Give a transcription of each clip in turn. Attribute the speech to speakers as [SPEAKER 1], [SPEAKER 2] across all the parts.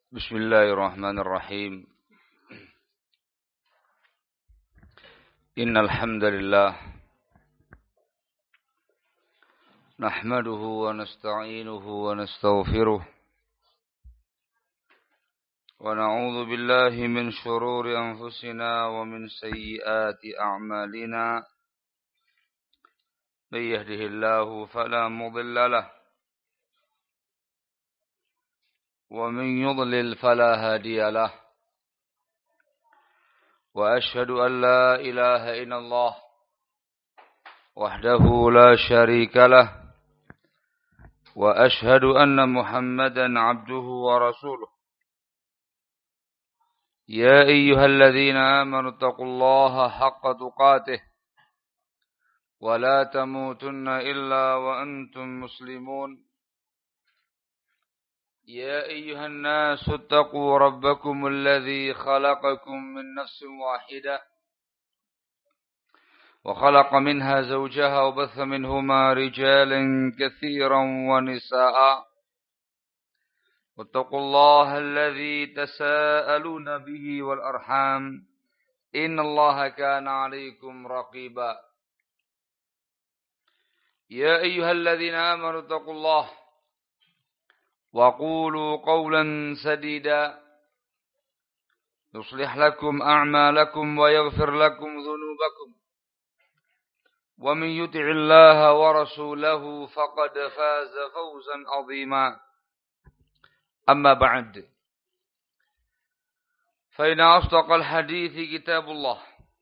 [SPEAKER 1] بسم الله الرحمن الرحيم إن الحمد لله نحمده ونستعينه ونستغفره ونعوذ بالله من شرور أنفسنا ومن سيئات أعمالنا من يهده الله فلا مضل له ومن يضلل فلا هادي له وأشهد أن لا إله إلا الله وحده لا شريك له وأشهد أن محمدا عبده ورسوله يا أيها الذين آمنوا اتقوا الله حق تقاته ولا تموتن إلا وأنتم مسلمون يا أيها الناس اتقوا ربكم الذي خلقكم من نفس واحدة وخلق منها زوجها وبث منهما رجالا كثيرا ونساء واتقوا الله الذي تساءلون به والأرحام إن الله كان عليكم رقيبا يا أيها الذين آمنوا اتقوا الله وقولوا قولا سديدا يصلح لكم أعمالكم ويغفر لكم ذنوبكم ومن يطع الله ورسوله فقد فاز فوزا عظيما أما بعد فإن أصدق الحديث كتاب الله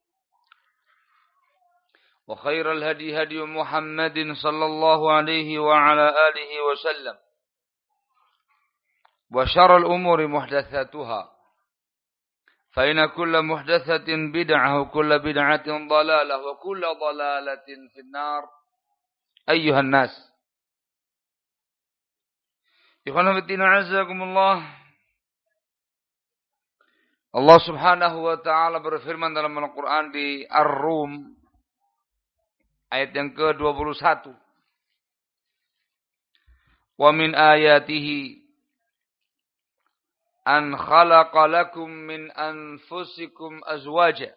[SPEAKER 1] وخير الهدي هدي محمد صلى الله عليه وعلى آله وسلم وشر الأمور محدثاتها فإن كل محدثة بدعة وكل بدعة ضلالة وكل ضلالة في النار أيها الناس إخوانا في الدين عزكم الله. Allah subhanahu wa ta'ala berfirman dalam Al-Quran di Ar-Rum ayat yang ke-21. Wa min ayatihi an khalaqa lakum min anfusikum azwaja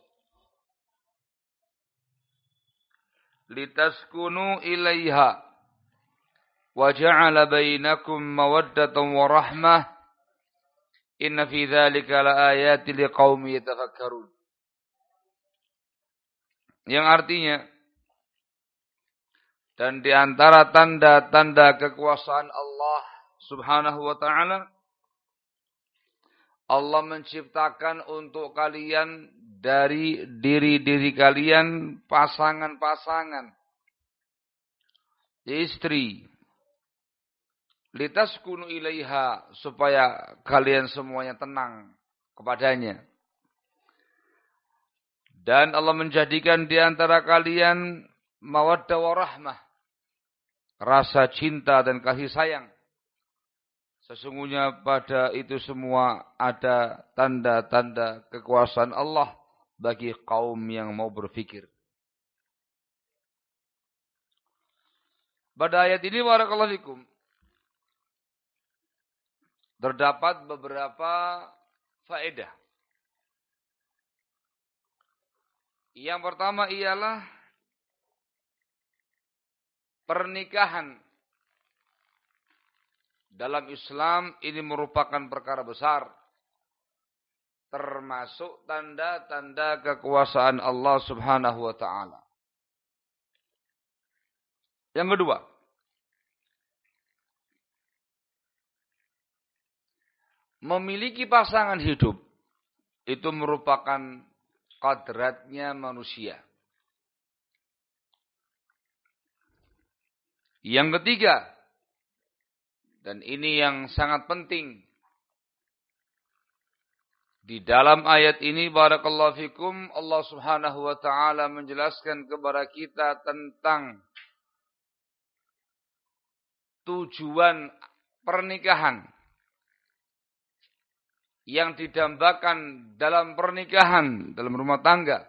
[SPEAKER 1] litaskunu ilaiha wa ja'ala bainakum mawaddatan wa rahmah inna fi dzalika laayatin liqaumin yatafakkarun. Yang artinya, dan di antara tanda-tanda kekuasaan Allah subhanahu wa ta'ala, Allah menciptakan untuk kalian dari diri-diri kalian pasangan-pasangan, istri, litaskunu ilaiha, supaya kalian semuanya tenang kepadanya. Dan Allah menjadikan di antara kalian mawaddah wa rahmah, rasa cinta dan kasih sayang. Sesungguhnya pada itu semua ada tanda-tanda kekuasaan Allah bagi kaum yang mau berfikir. Pada ayat ini barakallahu fikum terdapat beberapa faedah. Yang pertama ialah pernikahan dalam Islam ini merupakan perkara besar, termasuk tanda-tanda kekuasaan Allah subhanahu wa ta'ala. Yang kedua, memiliki pasangan hidup itu merupakan kodratnya manusia. Yang ketiga, dan ini yang sangat penting, di dalam ayat ini barakallahu fikum Allah subhanahu wa ta'ala menjelaskan kepada kita tentang tujuan pernikahan yang didambakan dalam pernikahan, dalam rumah tangga,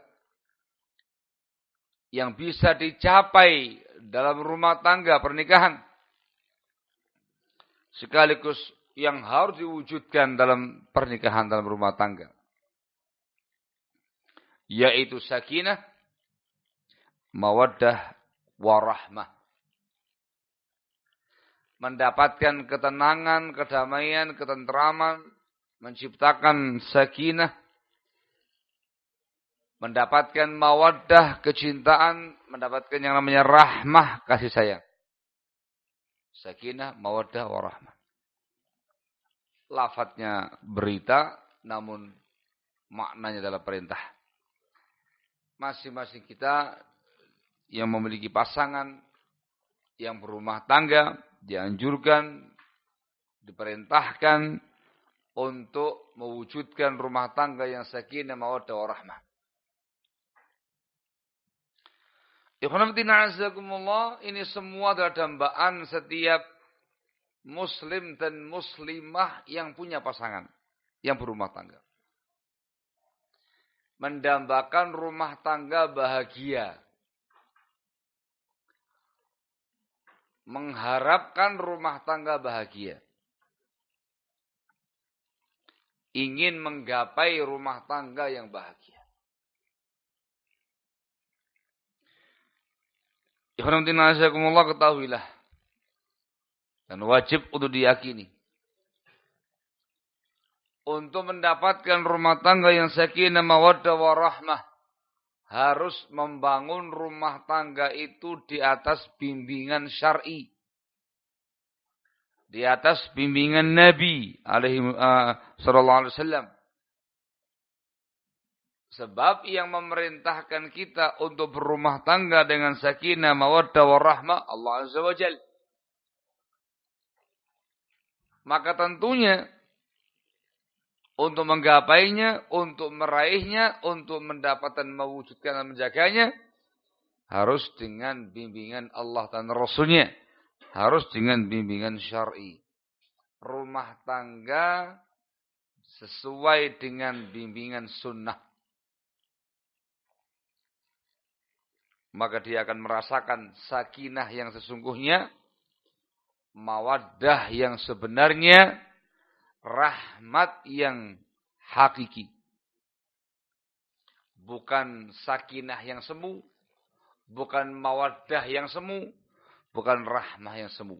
[SPEAKER 1] yang bisa dicapai dalam rumah tangga pernikahan, sekaligus yang harus diwujudkan dalam pernikahan, dalam rumah tangga. Yaitu sakinah, mawaddah, warahmah. Mendapatkan ketenangan, kedamaian, ketentraman, menciptakan sakinah, mendapatkan mawaddah, kecintaan, mendapatkan yang namanya rahmah, kasih sayang. Sakinah, mawaddah, warahmah. Lafadznya berita, namun maknanya adalah perintah. Masing-masing kita yang memiliki pasangan, yang berumah tangga, dianjurkan, diperintahkan untuk mewujudkan rumah tangga yang sakinah, mawaddah, warahmah. Ikhwan fillah azakumullah, ini semua adalah dambaan setiap muslim dan muslimah yang punya pasangan, yang berumah tangga. Mendambakan rumah tangga bahagia. Mengharapkan rumah tangga bahagia. Ingin menggapai rumah tangga yang bahagia. Ikhwan fillah azakumullah, ketahuilah dan wajib untuk diyakini. Untuk mendapatkan rumah tangga yang sakinah, mawaddah, warahmah, harus membangun rumah tangga itu di atas bimbingan syar'i. Di atas bimbingan Nabi sallallahu alaihi wasallam. Sebab yang memerintahkan kita untuk berumah tangga dengan sakinah, mawaddah, warahmah, Allah Azza wa Jalla. Maka tentunya untuk menggapainya, untuk meraihnya, untuk mendapatkan, mewujudkan dan menjaganya, harus dengan bimbingan Allah dan Rasulnya. Harus dengan bimbingan syar'i. Rumah tangga sesuai dengan bimbingan sunnah. Maka dia akan merasakan sakinah yang sesungguhnya, mawaddah yang sebenarnya, rahmat yang hakiki. Bukan sakinah yang semu, bukan mawaddah yang semu, bukan rahmah yang semu.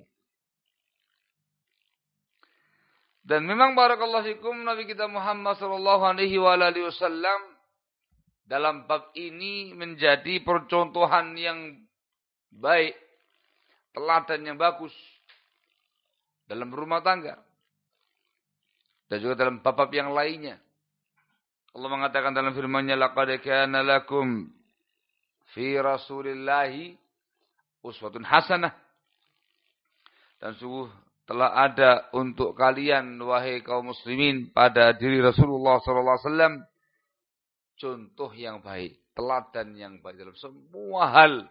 [SPEAKER 1] Dan memang barakallahu fikum, Nabi kita Muhammad sallallahu alaihi wasallam dalam bab ini menjadi percontohan yang baik, teladan yang bagus dalam rumah tangga. Dan juga dalam bab-bab yang lainnya. Allah mengatakan dalam firman-Nya, laqad kana lakum fi Rasulillahi uswatun hasanah. Dan sungguh telah ada untuk kalian wahai kaum muslimin pada diri Rasulullah sallallahu alaihi wasallam contoh yang baik, teladan yang baik dalam semua hal.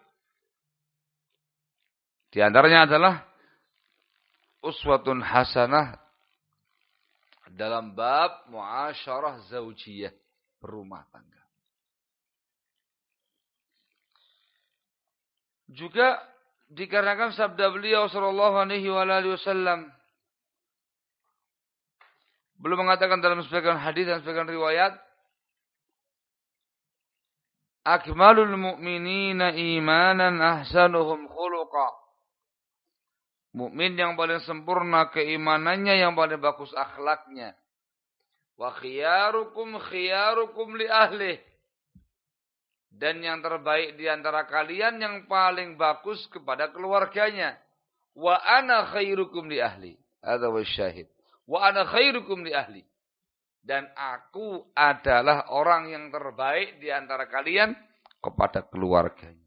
[SPEAKER 1] Di antaranya adalah uswatun hasanah dalam bab muasyarah zaujiyah, berumah tangga. Juga dikarenakan sabda beliau sallallahu alaihi wasallam, beliau mengatakan dalam sebagian hadis dan sebagian riwayat, akmalul mu'minina imanan ahsanuhum khuluqa. Mukmin yang paling sempurna keimanannya, yang paling bagus akhlaknya. Wa khiyarukum khiyarukum li ahlih. Dan yang terbaik di antara kalian yang paling bagus kepada keluarganya. Wa ana khairukum li ahli. Hadza wa syahid. Wa ana khairukum li ahli. Dan aku adalah orang yang terbaik di antara kalian kepada keluarganya.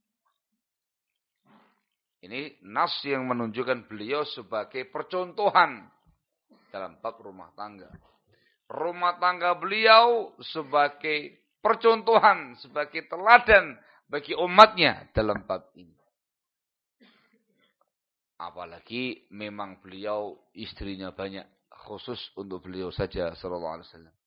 [SPEAKER 1] Ini nas yang menunjukkan beliau sebagai percontohan dalam bab rumah tangga. Rumah tangga beliau sebagai percontohan, sebagai teladan bagi umatnya dalam bab ini. Apalagi memang beliau istrinya banyak, khusus untuk beliau saja sallallahu alaihi wasallam.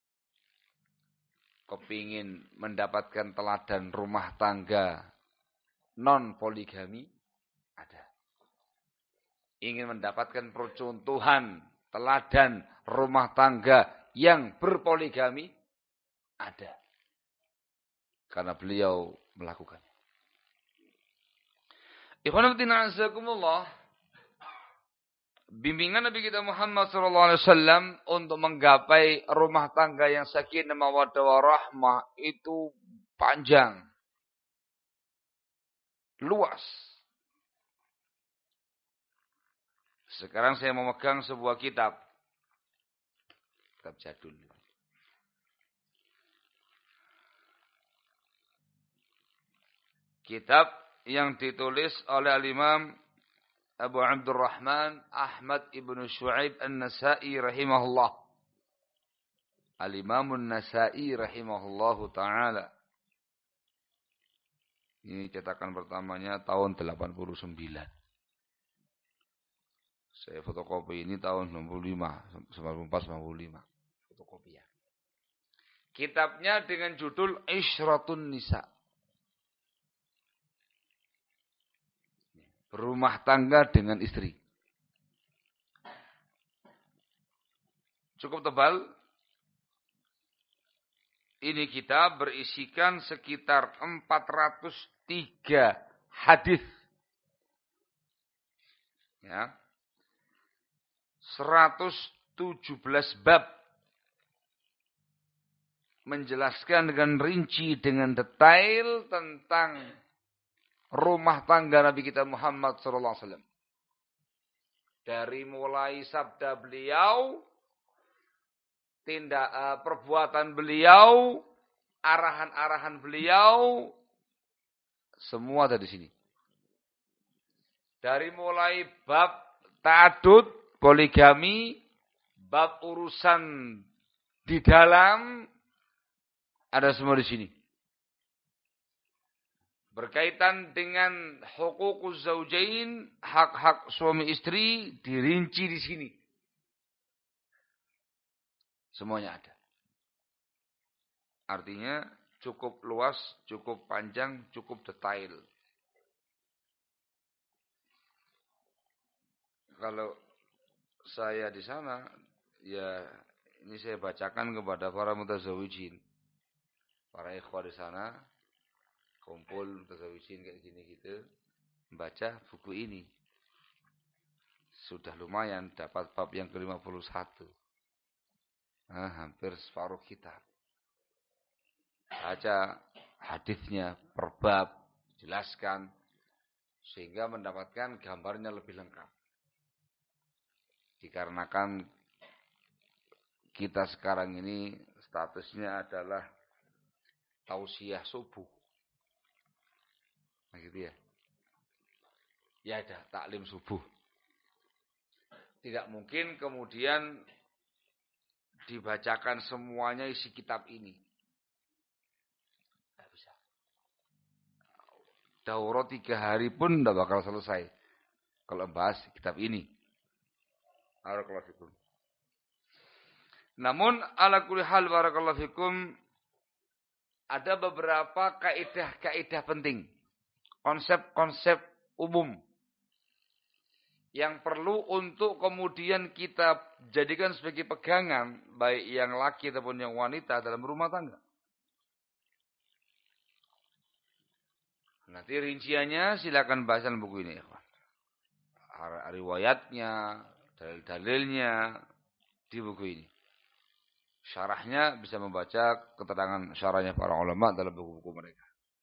[SPEAKER 1] Kepingin mendapatkan teladan rumah tangga non poligami, ada. Ingin mendapatkan percontohan teladan rumah tangga yang berpoligami? Ada. Karena beliau melakukannya. Ikhwan fillah azakumullah. Bimbingan Nabi kita Muhammad SAW untuk menggapai rumah tangga yang sakinah mawaddah warahmah itu panjang. Luas. Sekarang saya memegang sebuah kitab. Kitab jadul. Kitab yang ditulis oleh Al-Imam Abu Abdurrahman Ahmad ibn Shu'aib An-Nasai rahimahullah. Al-Imam An-Nasai rahimahullahu ta'ala. Ini cetakan pertamanya tahun 89. Saya fotokopi ini tahun 95, 94-95. Fotokopian. Kitabnya dengan judul Ishratun Nisa. Rumah tangga dengan istri. Cukup tebal. Ini kitab berisikan sekitar 403 hadis. Ya. 117 bab. Menjelaskan dengan rinci, dengan detail tentang rumah tangga Nabi kita Muhammad SAW. Dari mulai sabda beliau, perbuatan beliau, arahan-arahan beliau, semua ada di sini. Dari mulai bab ta'adud, poligami, bab urusan di dalam, ada semua di sini. Berkaitan dengan hukukuz zaujain, hak-hak suami istri dirinci di sini. Semuanya ada. Artinya cukup luas, cukup panjang, cukup detail. Kalau saya di sana, ya ini saya bacakan kepada para mutazawijin. Para ikhwah di sana. Kumpul mutazawijin kayak gini gitu, membaca buku ini. Sudah lumayan dapat bab yang ke-51. Hampir separuh kitab. Baca hadisnya per bab, jelaskan sehingga mendapatkan gambarnya lebih lengkap. Dikarenakan kita sekarang ini statusnya adalah tausiah subuh. Nah gitu ya. Ya ada taklim subuh. Tidak mungkin kemudian dibacakan semuanya isi kitab ini. Tidak bisa. Daurah 3 hari pun tidak bakal selesai. Kalau bahas kitab ini. Barakallahu fikum. Namun ala kulli hal barakallahu fikum, ada beberapa kaidah-kaidah penting. Konsep-konsep umum yang perlu untuk kemudian kita jadikan sebagai pegangan, baik yang laki ataupun yang wanita dalam rumah tangga. Nanti rinciannya silakan bahas dalam buku ini. Riwayatnya, dalil-dalilnya di buku ini. Syarahnya bisa membaca keterangan syarahnya para ulama dalam buku-buku mereka.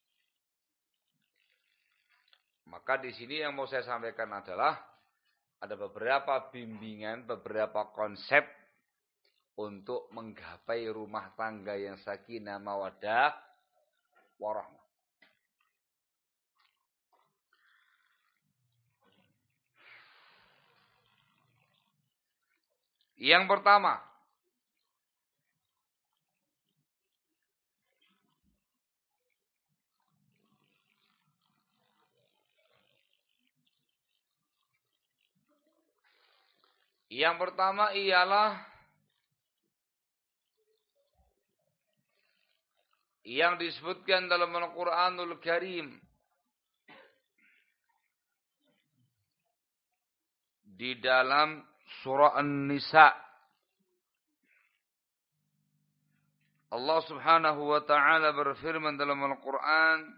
[SPEAKER 1] Maka di sini yang mau saya sampaikan adalah ada beberapa bimbingan, beberapa konsep untuk menggapai rumah tangga yang sakinah mawaddah warahmah. Yang pertama, ialah yang disebutkan dalam Al-Quranul Karim di dalam surah An-Nisa. Allah Subhanahu wa taala berfirman dalam Al-Qur'an,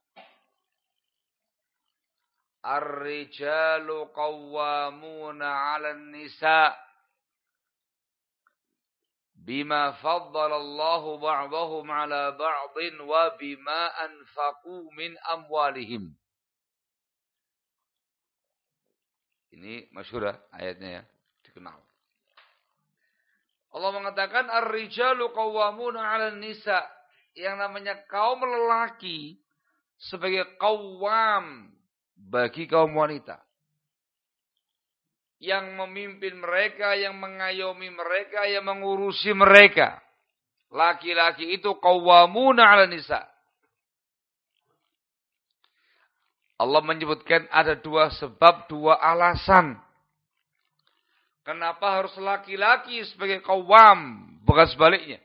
[SPEAKER 1] Ar-rijalu qawwamuna 'alan nisa bima faddala Allahu ba'dahum 'ala ba'din wa bima anfaqu min amwalihim. Ini masyhur ayatnya ya, dikenal. Allah mengatakan ar-rijalu qawwamuna 'alan nisa, yang namanya kaum lelaki sebagai qawwam bagi kaum wanita. Yang memimpin mereka, yang mengayomi mereka, yang mengurusi mereka. Laki-laki itu qawwamuna 'alan nisa. Allah menyebutkan ada dua sebab, dua alasan. Kenapa harus laki-laki sebagai qawwam, bukan sebaliknya.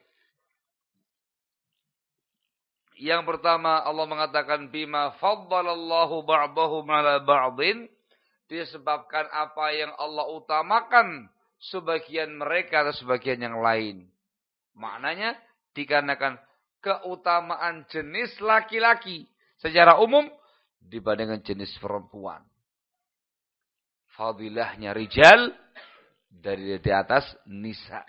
[SPEAKER 1] Yang pertama Allah mengatakan bima faddalallahu ba'dahum 'ala ba'din, disebabkan apa yang Allah utamakan sebagian mereka atau sebagian yang lain. Maknanya dikarenakan keutamaan jenis laki-laki secara umum dibandingkan jenis perempuan. Fadilahnya rijal dari di atas nisa.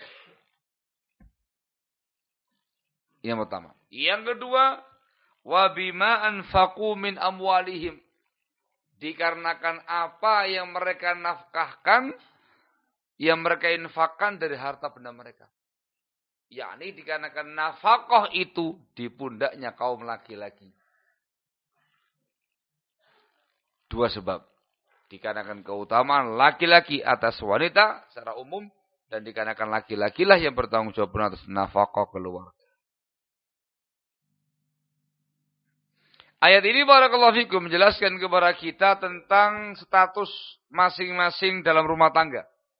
[SPEAKER 1] Yang pertama. Yang kedua, wa bima anfaqu min amwalihim. Dikarenakan apa yang mereka nafkahkan, yang mereka infakkan dari harta benda mereka. Yakni dikarenakan nafkah itu di pundaknya kaum laki-laki. Dua sebab. Dikarenakan keutamaan laki-laki atas wanita secara umum, dan dikarenakan laki-lakilah yang bertanggung jawab atas nafkah keluarga. Ayat ini barakallahu fikum menjelaskan kepada kita tentang status masing-masing dalam rumah tangga.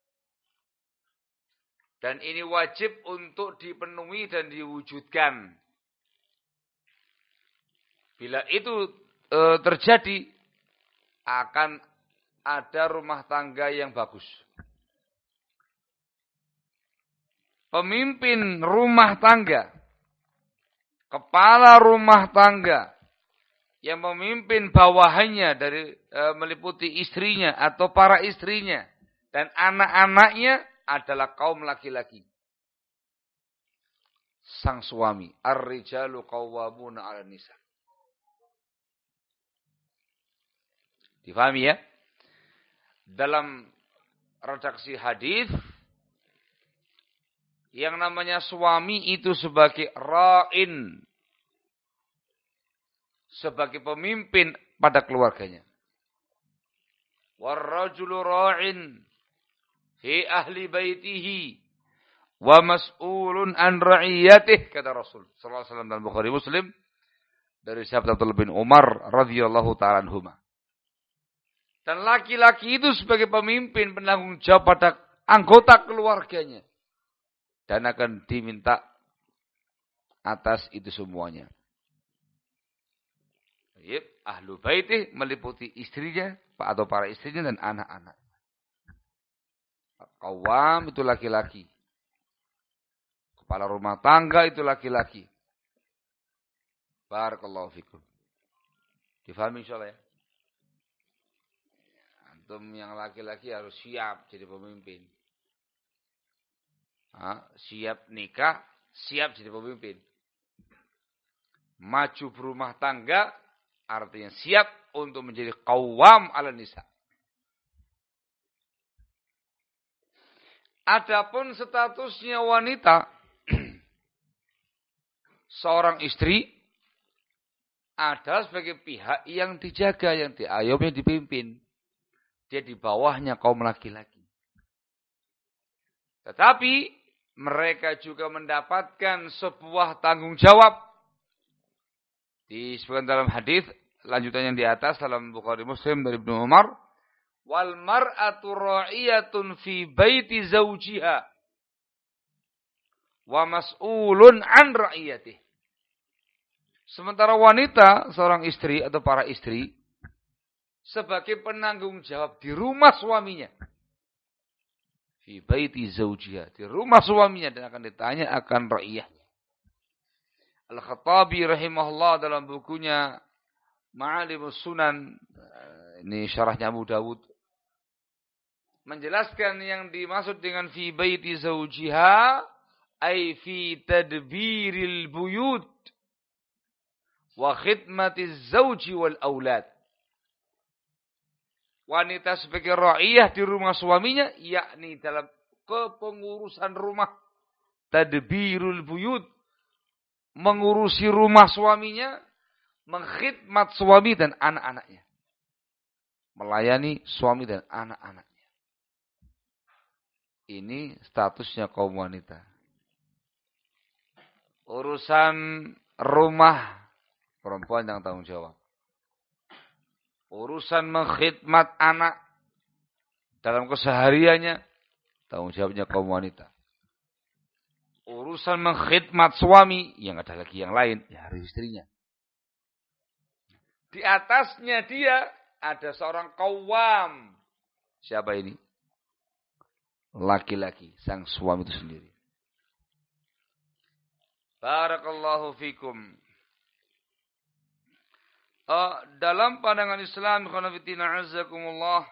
[SPEAKER 1] Dan ini wajib untuk dipenuhi dan diwujudkan. Bila itu terjadi, akan ada rumah tangga yang bagus. Pemimpin rumah tangga, kepala rumah tangga, yang memimpin bawahannya dari meliputi istrinya atau para istrinya dan anak-anaknya adalah kaum laki-laki. Sang suami, ar-rijalu qawwamuna 'alan nisa. Difahami ya? Dalam redaksi hadis, yang namanya suami itu sebagai ra'in, sebagai pemimpin pada keluarganya. War-rajulu ra'in fi ahli baitihi wa mas'ulun an ra'iyatihi, kata Rasul sallallahu alaihi wasallam dalam Bukhari Muslim dari sahabat Abdullah bin Umar radhiyallahu ta'ala anhuma. Dan laki-laki itu sebagai pemimpin penanggung jawab pada anggota keluarganya dan akan diminta atas itu semuanya. Ahlu baitih meliputi istrinya atau para istrinya dan anak-anak. Qawwam itu laki-laki. Kepala rumah tangga itu laki-laki. Barakallahu fikum. Difahami insyaallah ya? Antum yang laki-laki harus siap jadi pemimpin. Siap nikah, siap jadi pemimpin. Maju berumah tangga, artinya siap untuk menjadi qawwam 'alan nisa. Adapun statusnya wanita, seorang istri adalah sebagai pihak yang dijaga, yang diayomi, dipimpin. Dia di bawahnya kaum laki-laki. Tetapi mereka juga mendapatkan sebuah tanggung jawab. Disebutkan dalam hadis lanjutan yang di atas dalam Bukhari Muslim dari Ibnu Umar, wal mar'atu ra'iyatun fi baiti zawjiha wa mas'ulun an ra'iyatihi. Sementara wanita, seorang istri atau para istri, sebagai penanggung jawab di rumah suaminya. fi baiti zawjiha, di rumah suaminya, dan akan ditanya akan ra'iyahnya. Al-Khattabi rahimahullah dalam bukunya Ma'alimus Sunan, ini syarahnya Abu Dawud, menjelaskan yang dimaksud dengan fi baiti zawjiha ay fi tadbiril buyut wa khidmatiz zawji wal aulad. Wanita sebagai ra'iyah di rumah suaminya, yakni dalam kepengurusan rumah, tadbirul buyut, mengurusi rumah suaminya, mengkhidmat suami dan anak-anaknya, melayani suami dan anak-anaknya. Ini statusnya kaum wanita. Urusan rumah, perempuan yang tanggung jawab. Urusan mengkhidmat anak dalam kesehariannya, tanggung jawabnya kaum wanita. Urusan mengkhidmat suami, yang ada lagi yang lain, ya harus istrinya. Di atasnya dia ada seorang qawwam. Siapa ini? Laki-laki, sang suami itu sendiri. Barakallahu fikum. Dalam pandangan Islam, khonafidina azakumullah,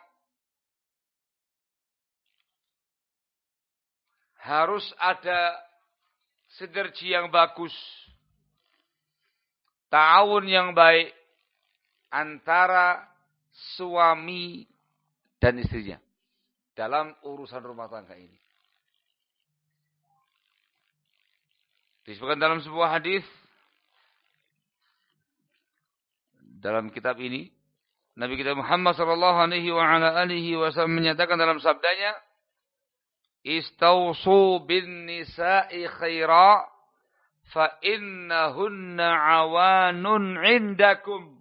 [SPEAKER 1] harus ada sinergi yang bagus, ta'awun yang baik antara suami dan istrinya dalam urusan rumah tangga ini. Disebutkan dalam sebuah hadis dalam kitab ini, Nabi kita Muhammad sallallahu alaihi wasallam menyatakan dalam sabdanya, "Istausu bin nisa'i khaira fa innahunna awanun 'indakum."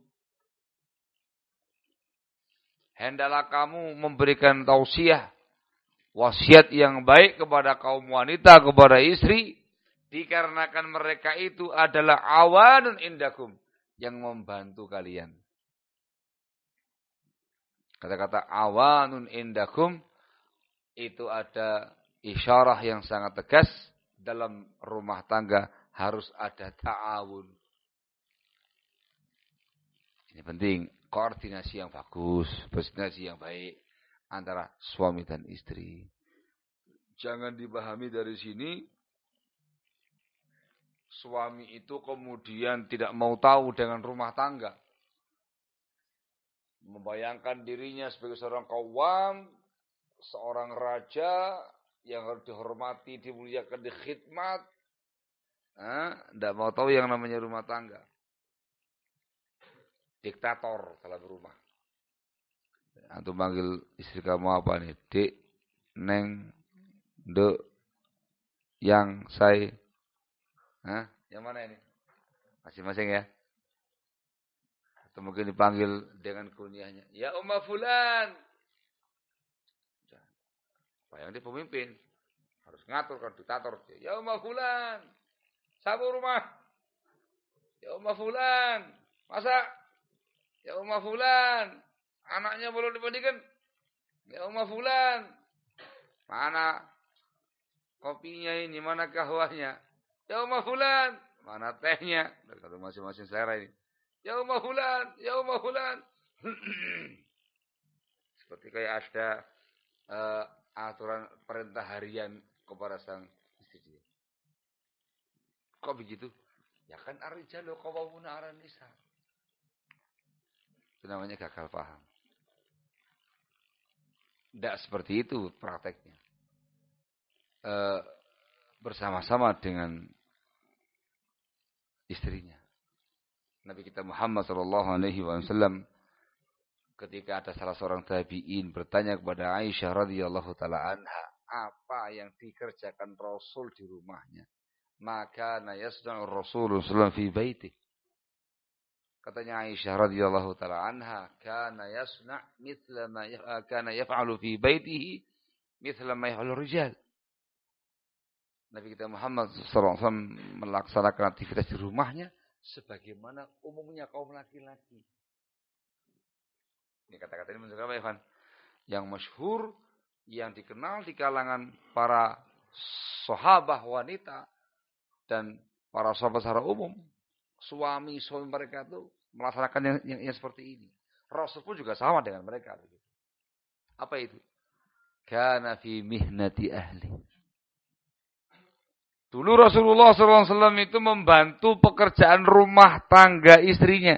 [SPEAKER 1] Hendaklah kamu memberikan tausiah, wasiat yang baik kepada kaum wanita, kepada istri, dikarenakan mereka itu adalah awanun indakum, yang membantu kalian. Kata-kata awanun indakum itu ada isyarah yang sangat tegas, dalam rumah tangga harus ada ta'awun. Ini penting, koordinasi yang bagus, koordinasi yang baik antara suami dan istri. Jangan dipahami dari sini, suami itu kemudian tidak mau tahu dengan rumah tangga. Membayangkan dirinya sebagai seorang qawwam, seorang raja yang harus dihormati, dimuliakan, dikhidmat. Tidak mau tahu yang namanya rumah tangga. Diktator dalam rumah. Antum panggil istri kamu apa nih? Dek, neng, dek, yang, saya. Yang mana ini? Masing-masing ya. Atau mungkin dipanggil dengan kunyahnya. Ya Umma Fulan. Yang dia pemimpin. Harus ngatur kan, diktator. Ya Umma Fulan. Sapu rumah. Ya Umma Fulan. Masak. Ya Umma Fulan. Anaknya belum dimandikan. Ya Umma Fulan. Mana kopinya ini, mana kahwahnya? Ya Umma Fulan, mana tehnya? Dari masing-masing selera ini. Ya Umma Fulan, ya Umma Fulan. Seperti kayak ada aturan perintah harian kepada sang istri dia. Kok begitu? Ya kan ar-rijalu qawwamuna 'alan nisa. Itu namanya gagal paham. Tidak seperti itu prakteknya. Bersama-sama dengan istrinya. Nabi kita Muhammad sallallahu alaihi wasallam ketika ada salah seorang tabi'in bertanya kepada Aisyah radhiyallahu taala anha, apa yang dikerjakan Rasul di rumahnya? Maka yasna'ur Rasul sallallahu alaihi wasallam fi baitihi. Katanya Aisyah radhiyallahu taala anha, kana yasna' mithla ma kana yaf'alu fi baitihi mithla ma yaf'alu rijal. Nabi kita Muhammad SAW melaksanakan aktivitas di rumahnya sebagaimana umumnya kaum laki-laki. Ini kata-kata ini menunjukkan apa, Ivan? Yang masyhur yang dikenal di kalangan para sahabat wanita dan para sahabat secara umum. Suami mereka itu melaksanakan yang seperti ini. Rasul pun juga sama dengan mereka. Apa itu? Kana fi mihnati ahli. Dulu Rasulullah SAW itu membantu pekerjaan rumah tangga istrinya.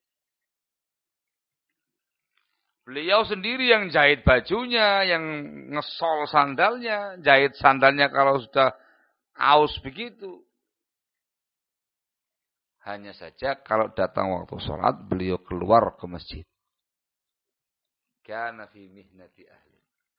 [SPEAKER 1] Beliau sendiri yang jahit bajunya, yang ngesol sandalnya, jahit sandalnya kalau sudah aus begitu. Hanya saja kalau datang waktu sholat, beliau keluar ke masjid. Kana fi mihnati ahli.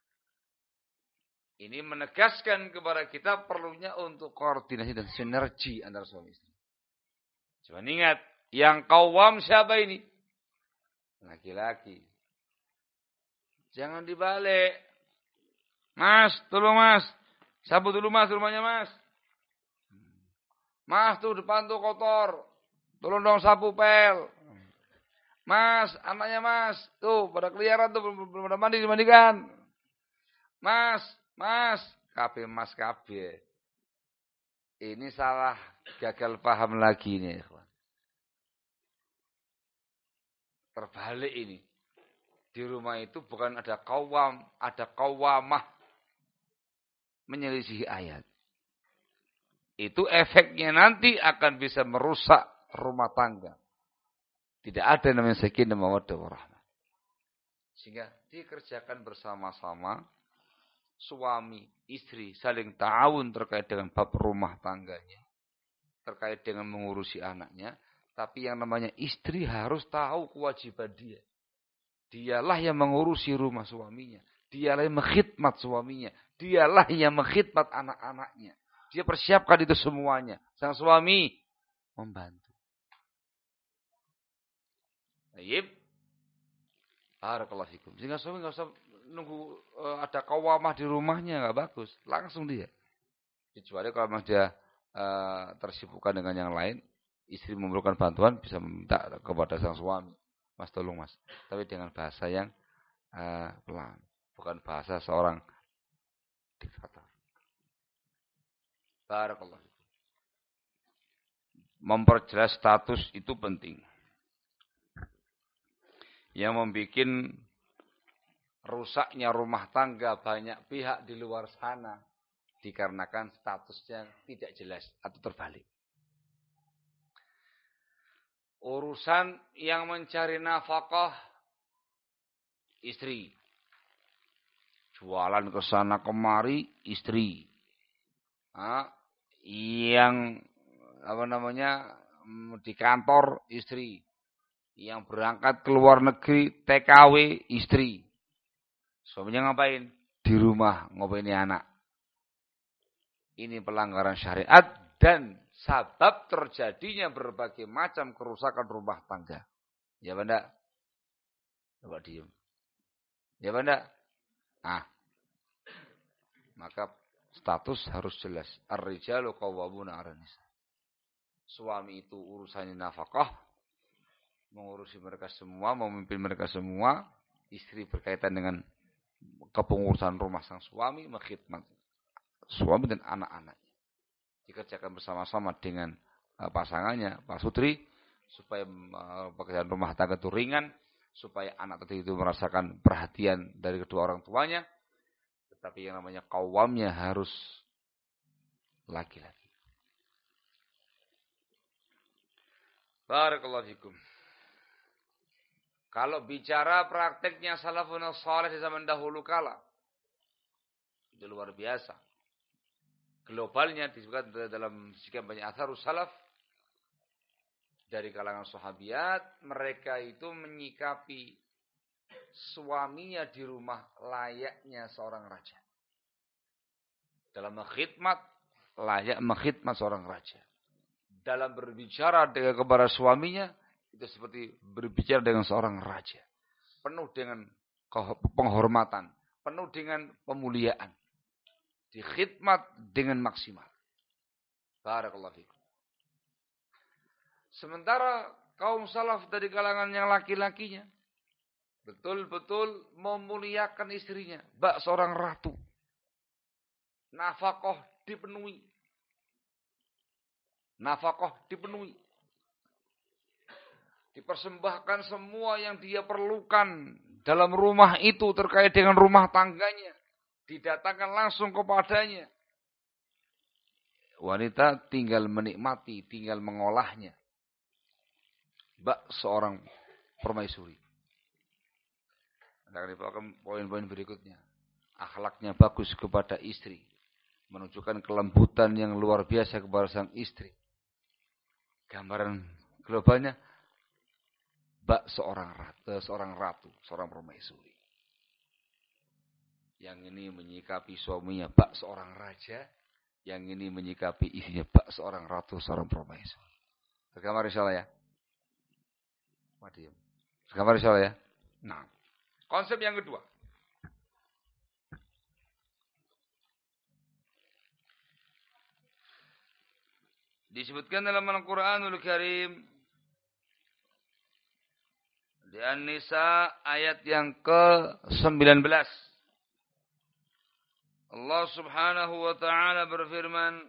[SPEAKER 1] Ini menegaskan kepada kita perlunya untuk koordinasi dan sinergi antara suami istri. Coba ingat, yang qawwam siapa ini? Laki-laki. Jangan dibalik. Mas, tolong mas. Sapu dulu mas rumahnya mas. Mas tuh depan tuh kotor. Tolong dong sapu pel. Mas, anaknya mas. Tuh pada keliaran tuh belum pada mandi dimandikan. Mas. Kabeh mas kabeh. Ini salah gagal paham lagi nih. Terbalik ini. Di rumah itu bukan ada qawwam, ada qawwamah. Menyelisihi ayat. Itu efeknya nanti akan bisa merusak rumah tangga. Tidak ada yang namanya sakinah mawaddah warahmah. Sehingga dikerjakan bersama-sama. Suami, istri saling ta'awun terkait dengan bab rumah tangganya. Terkait dengan mengurusi anaknya. Tapi yang namanya istri harus tahu kewajiban dia. Dialah yang mengurusi rumah suaminya. Dialah yang mengkhidmat suaminya. Dialah yang mengkhidmat anak-anaknya. Dia persiapkan itu semuanya. Sang suami membantu. Baik. Barakallahu fikum. Sehingga suami enggak usah nunggu ada qawwamah di rumahnya, enggak bagus. Langsung dia. Kecuali kalau memang dia tersibukkan dengan yang lain, istri memerlukan bantuan bisa meminta kepada sang suami. Mas tolong mas. Tapi dengan bahasa yang pelan. Bukan bahasa seorang diktator. Barakallahu. Memperjelas status itu penting. Yang membuat rusaknya rumah tangga banyak pihak di luar sana. Dikarenakan statusnya tidak jelas atau terbalik. Urusan yang mencari nafkah istri. Jualan ke sana kemari istri. Yang di kantor istri. Yang berangkat ke luar negeri TKW istri. Suaminya ngapain? Di rumah ngopaini anak. Ini pelanggaran syariat dan sebab terjadinya berbagai macam kerusakan rumah tangga. Ya benda? Coba diem. Ya benda? Maka status harus jelas. Ar-rijalu qawwamuna 'alan nisa. Suami itu urusannya nafkah, mengurusi mereka semua, memimpin mereka semua. Istri berkaitan dengan kepengurusan rumah sang suami, mengkhidmat suami dan anak-anaknya. Dikerjakan bersama-sama dengan pasangannya, Pak Sutri, supaya pekerjaan rumah tangga itu ringan, supaya anak tadi itu merasakan perhatian dari kedua orang tuanya. Tetapi yang namanya qawwamnya harus laki-laki. Barakallahu fikum. Kalau bicara prakteknya salafun salih di zaman dahulu kala, itu luar biasa. Globalnya disebutkan dalam sekian banyak atharus salaf dari kalangan sahabiat, mereka itu menyikapi suaminya di rumah layaknya seorang raja. Dalam mengkhidmat, layak mengkhidmat seorang raja. Dalam berbicara dengan kepada suaminya, itu seperti berbicara dengan seorang raja. Penuh dengan penghormatan. Penuh dengan pemuliaan. Dikhidmat dengan maksimal. Barakallahu fikum. Sementara kaum salaf dari kalangan yang laki-lakinya, betul-betul memuliakan istrinya. Bak seorang ratu. Nafkah dipenuhi. Nafkah dipenuhi. Dipersembahkan semua yang dia perlukan dalam rumah itu terkait dengan rumah tangganya. Didatangkan langsung kepadanya. Wanita tinggal menikmati, tinggal mengolahnya. Bak seorang permaisuri. Anda akan dibawakan poin-poin berikutnya. Akhlaknya bagus kepada istri. Menunjukkan kelembutan yang luar biasa kepada sang istri. Gambaran globalnya. Bak seorang ratu, seorang permaisuri. Yang ini menyikapi suaminya bak seorang raja. Yang ini menyikapi istrinya bak seorang ratu, seorang permaisuri. Tergambar insyaallah ya. Madiam. Tergambar insyaallah ya. Nah, konsep yang kedua. Disebutkan dalam Al-Quranul Karim. Di An-Nisa ayat yang ke-19. Allah subhanahu wa ta'ala berfirman.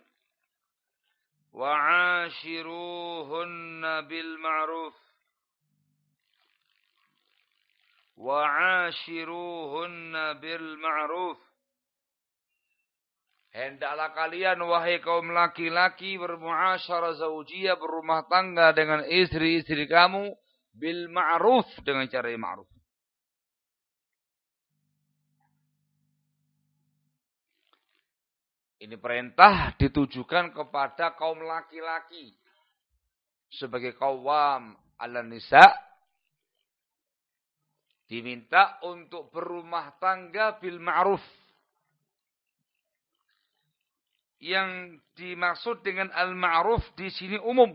[SPEAKER 1] Wa'ashiruhunna bil ma'ruf. Wa'ashiruhunna bil ma'ruf. Hendaklah kalian wahai kaum laki-laki bermuasyarah zaujiyah, berumah tangga dengan istri-istri kamu bil ma'ruf, dengan cara yang ma'ruf. Ini perintah ditujukan kepada kaum laki-laki sebagai qawwam 'alan nisa, diminta untuk berumah tangga bil ma'ruf. Yang dimaksud dengan al-ma'ruf di sini umum.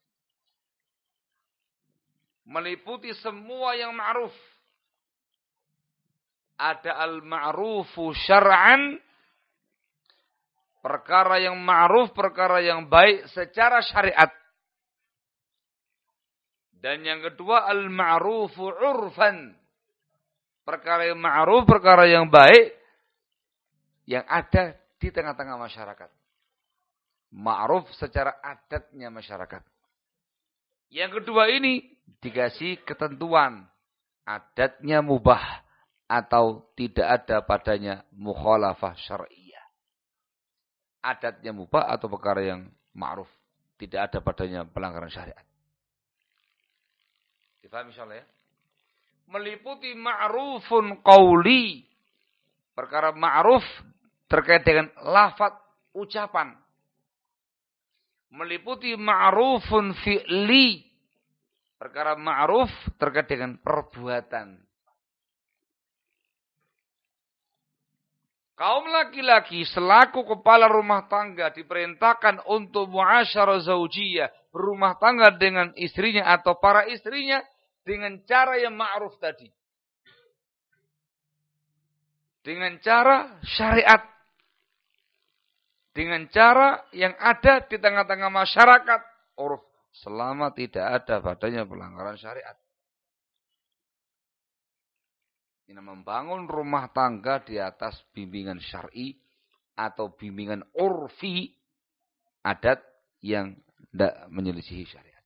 [SPEAKER 1] Meliputi semua yang ma'ruf. Ada al-ma'rufu syar'an, perkara yang ma'ruf, perkara yang baik secara syariat. Dan yang kedua al-ma'rufu urfan, perkara yang ma'ruf, perkara yang baik yang ada di tengah-tengah masyarakat. Ma'ruf secara adatnya masyarakat. Yang kedua ini dikasih ketentuan. Adatnya mubah atau tidak ada padanya mukhalafah syar'iyah. Adatnya mubah atau perkara yang ma'ruf. Tidak ada padanya pelanggaran syariat. Difahami insyaallah ya? Meliputi ma'rufun qawli. Perkara ma'ruf terkait dengan lafaz ucapan. Meliputi ma'rufun fi'li. Perkara ma'ruf terkait dengan perbuatan. Kaum laki-laki selaku kepala rumah tangga diperintahkan untuk muasyarah zaujiyah, berumah tangga dengan istrinya atau para istrinya dengan cara yang ma'ruf tadi. Dengan cara syariat. Dengan cara yang ada di tengah-tengah masyarakat. Uruf. Selama tidak ada padanya pelanggaran syariat. Ini membangun rumah tangga di atas bimbingan syar'i atau bimbingan urfi, adat yang tidak menyelisihi syariat.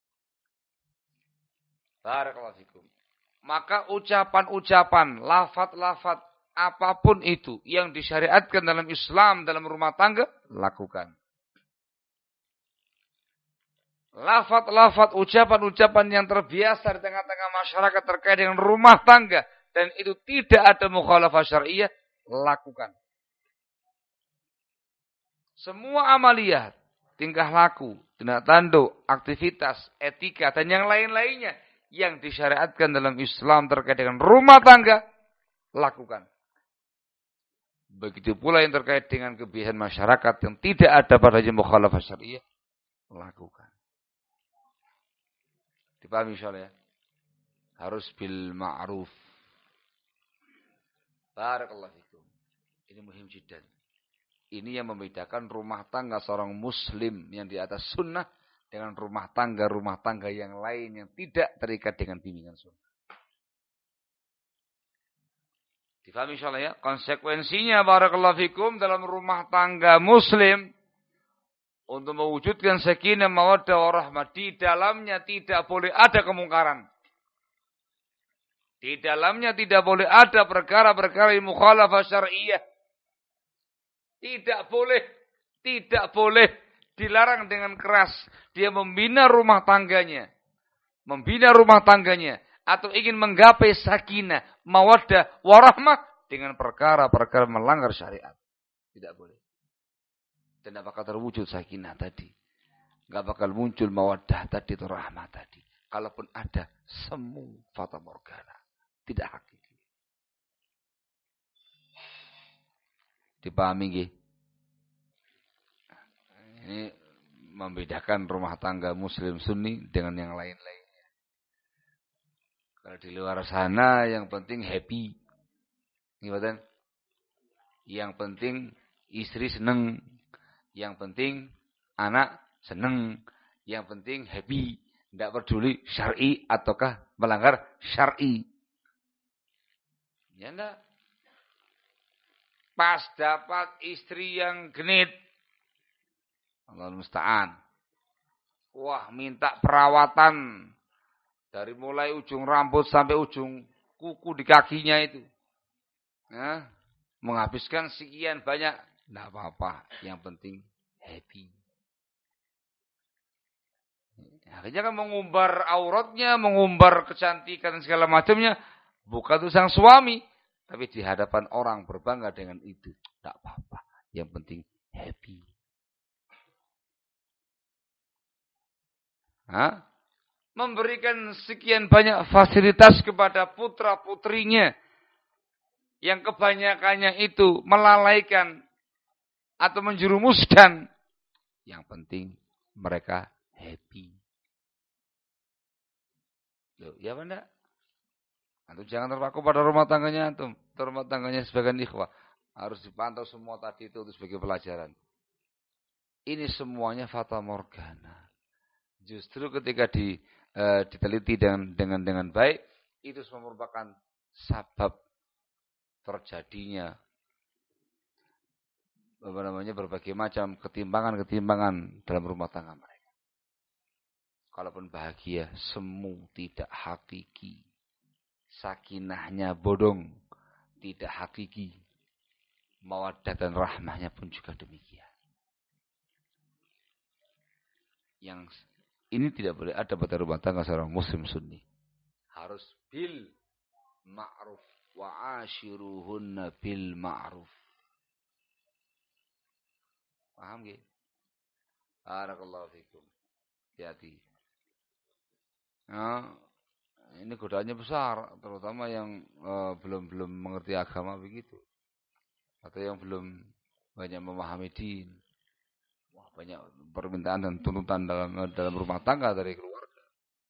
[SPEAKER 1] Barakallahu fikum. Maka ucapan-ucapan, lafaz-lafaz apapun itu yang disyariatkan dalam Islam, dalam rumah tangga, lakukan. Lafaz-lafaz, ucapan-ucapan yang terbiasa di tengah-tengah masyarakat terkait dengan rumah tangga, dan itu tidak ada mukhalafah syariah, lakukan. Semua amaliyah, tingkah laku, tindak tanduk, aktivitas, etika, dan yang lain-lainnya yang disyariatkan dalam Islam terkait dengan rumah tangga, lakukan. Begitu pula yang terkait dengan kebiasaan masyarakat yang tidak ada padanya mukhalafah syariah, lakukan. Dipahami insyaallah ya? Harus bil ma'ruf. Barakallahu fikum. Ini muhim jiddan. Ini yang membedakan rumah tangga seorang muslim yang di atas sunnah dengan rumah tangga yang lain yang tidak terikat dengan bimbingan sunnah. Difahami insyaallah ya. Konsekuensinya barakallahu fikum dalam rumah tangga muslim untuk mewujudkan sakinah mawaddah warahmah, di dalamnya tidak boleh ada kemungkaran. Di dalamnya tidak boleh ada perkara-perkara yang mukhalafah syar'iyyah. Tidak boleh dilarang dengan keras dia membina rumah tangganya atau ingin menggapai sakinah, mawaddah, warahmah dengan perkara-perkara melanggar syariat. Tidak boleh. Dan tidak bakal terwujud sakinah tadi. Tidak bakal muncul mawaddah tadi atau rahmah tadi. Kalaupun ada, semu fata morgana. Tidak hakiki. Dipahami nggih? Ini membedakan rumah tangga muslim sunni dengan yang lain-lainnya. Kalau di luar sana yang penting happy. Gimana? Yang penting istri seneng. Yang penting anak seneng. Yang penting happy. Tidak peduli syar'i ataukah melanggar syar'i. Ya enggak. Pas dapat istri yang genit. Allah musta'an. Wah, minta perawatan. Dari mulai ujung rambut sampai ujung kuku di kakinya itu. Nah, menghabiskan sekian banyak. Tidak apa-apa. Yang penting happy. Akhirnya kan mengumbar auratnya, mengumbar kecantikan segala macamnya. Bukan itu sang suami. Tapi di hadapan orang berbangga dengan itu. Tidak apa-apa. Yang penting happy. Hah? Memberikan sekian banyak fasilitas kepada putra-putrinya. Yang kebanyakannya itu melalaikan atau menjerumuskan. Yang penting mereka happy. Loh, ya apa enggak? Antum jangan terpaku pada rumah tangganya antum. Rumah tangganya sebagian ikhwah. Harus dipantau semua tadi itu sebagai pelajaran. Ini semuanya fata morgana. Justru ketika diteliti dengan baik, itu semua merupakan sebab terjadinya berbagai macam ketimbangan dalam rumah tangga mereka. Kalaupun bahagia, semu tidak hakiki. Sakinahnya bodong, tidak hakiki. Mawaddah dan rahmahnya pun juga demikian. Yang ini tidak boleh ada pada rumah tangga seorang muslim sunni. Harus bil ma'ruf wa ashiruhunna bil ma'ruf. Paham nggih? Barakallahu fikum. Hati-hati. Nah, ini godaannya besar, terutama yang belum mengerti agama begitu. Atau yang belum banyak memahami din. Banyak permintaan dan tuntutan dalam rumah tangga dari keluarga.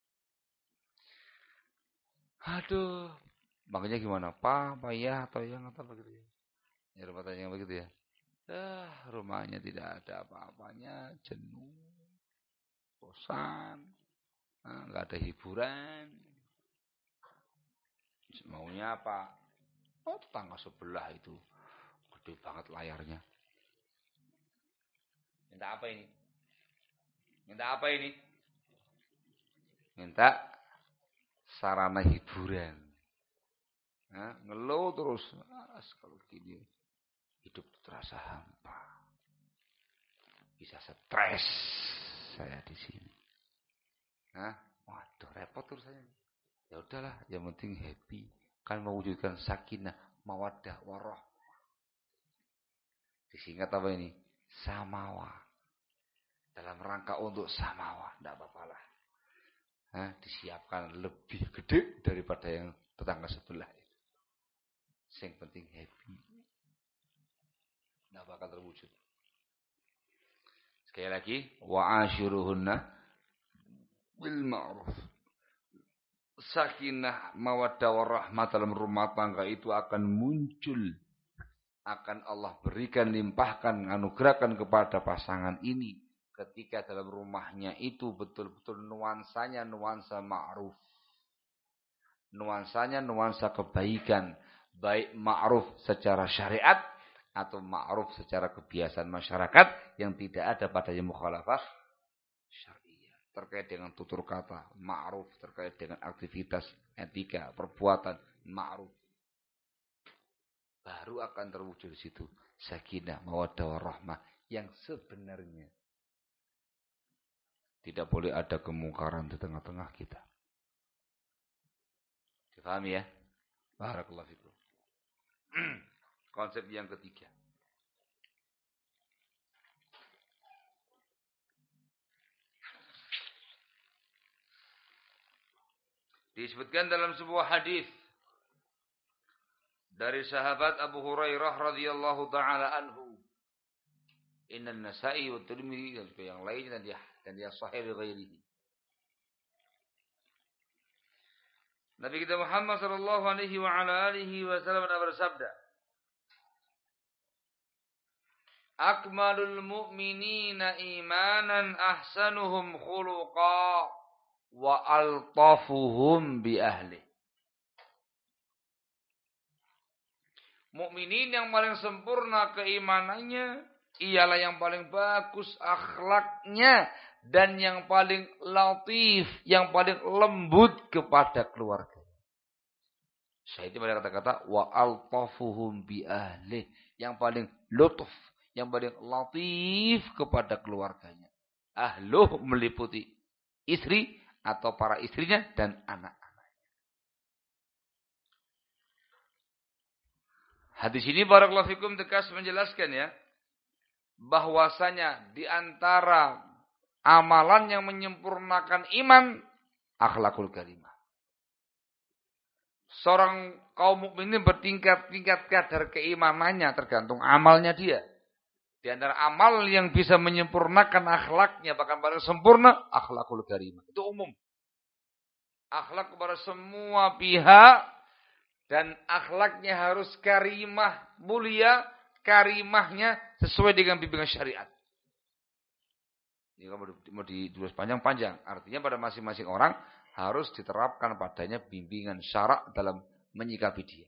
[SPEAKER 1] Aduh, makanya gimana? Pak, ya atau yang atau begitu ya? Ya rumah tangga yang begitu ya. Rumahnya tidak ada apa-apanya, jenuh, bosan, nggak ada hiburan. Maunya apa? Oh, tetangga sebelah itu gede banget layarnya. Minta apa ini? Minta sarana hiburan. Ngeluh terus. Kalau gini hidup terasa hampa. Bisa stres saya di sini. Waduh, repot terus saya. Ya udahlah, yang penting happy. Kan mewujudkan sakinah, mawaddah, warahmah. Disingkat apa ini? Samawa. Dalam rangka untuk samawa. Tidak apa-apa lah. Disiapkan lebih gede daripada yang tetangga sebelah itu. Yang penting happy. Tidak bakal terwujud. Sekali lagi. Wa'ashiruhunna bil ma'ruf. Sakinah, mawaddah, warahmah dalam rumah tangga itu akan muncul. Akan Allah berikan, limpahkan, anugerahkan kepada pasangan ini. Ketika dalam rumahnya itu betul-betul nuansanya nuansa ma'ruf. Nuansanya nuansa kebaikan. Baik ma'ruf secara syariat atau ma'ruf secara kebiasaan masyarakat yang tidak ada padanya mukhalafah syariah. Terkait dengan tutur kata, ma'ruf. Terkait dengan aktivitas, etika, perbuatan, ma'ruf. Baru akan terwujud di situ sakinah, mawaddah, warahmah yang sebenarnya. Tidak boleh ada kemungkaran di tengah-tengah kita. Difahami ya? Barakallahu fikum. Konsep yang ketiga. Disebutkan dalam sebuah hadis dari sahabat Abu Hurairah radhiyallahu taala anhu. Inna Nasa'i wa Tirmidzi dan yang lain dan dia sahih ghairihi. Nabi kita Muhammad sallallahu alaihi wa ala alihi wasallam bersabda, Akmalul mu'minina imanan ahsanuhum khuluqa wa altafuhum bi ahli. Mukminin yang paling sempurna keimanannya ialah yang paling bagus akhlaknya dan yang paling latif, yang paling lembut kepada keluarga. Saya itu pada kata-kata wa altafuhum bi ahli, yang paling lutuf, yang paling latif kepada keluarganya. Ahluh meliputi istri atau para istrinya dan anak-anaknya. Hadis ini barakallahu fikum tegas menjelaskan ya, bahwasanya di antara amalan yang menyempurnakan iman akhlakul karimah. Seorang kaum mukminin bertingkat-tingkat kadar keimanannya tergantung amalnya dia. Di antara amal yang bisa menyempurnakan akhlaknya bahkan paling sempurna akhlakul karimah. Itu umum. Akhlak kepada semua pihak dan akhlaknya harus karimah, mulia, karimahnya sesuai dengan bimbingan syariat. Ini mau ditulis panjang-panjang. Artinya pada masing-masing orang harus diterapkan padanya bimbingan syarak dalam menyikapi dia.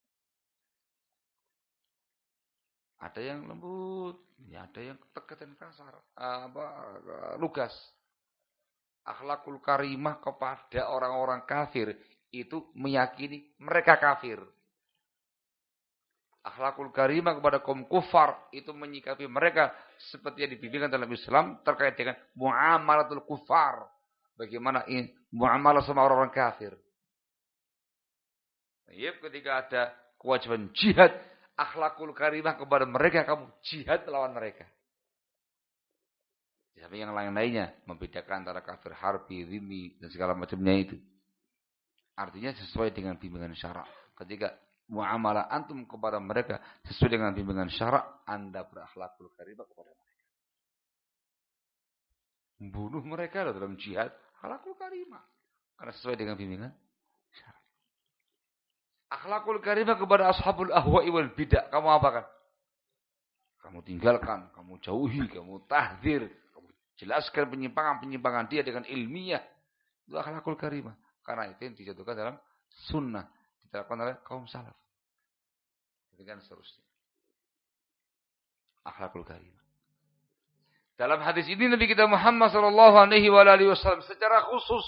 [SPEAKER 1] Ada yang lembut, ya ada yang tegas dan kasar, lugas. Akhlakul karimah kepada orang-orang kafir itu meyakini mereka kafir. Akhlakul karimah kepada kaum kufar itu menyikapi mereka seperti yang dibimbingkan dalam Islam terkait dengan muamalatul kufar. Bagaimana ini muamalah sama orang-orang kafir. Ketika ada kewajiban jihad, akhlakul karimah kepada mereka, kamu jihad melawan mereka. Tapi yang lain-lainnya membedakan antara kafir harbi, rimi dan segala macamnya itu. Artinya sesuai dengan bimbingan syarak. Ketika muamalah antum kepada mereka sesuai dengan bimbingan syarak, Anda berakhlakul karimah kepada mereka. Membunuh mereka dalam jihad, akhlakul karimah. Karena sesuai dengan bimbingan syarak. Akhlakul karimah kepada ashabul ahwa'i wal bidah, kamu apakan? Kamu tinggalkan, kamu jauhi, kamu tahdzir, kamu jelaskan penyimpangan-penyimpangan dia dengan ilmiah. Itu akhlakul karimah. Karena itu yang dijatuhkan dalam sunnah, diterapkan oleh kaum salaf. Demikian seterusnya. Akhlakul karimah. Dalam hadis ini Nabi kita Muhammad sallallahu alaihi wasallam secara khusus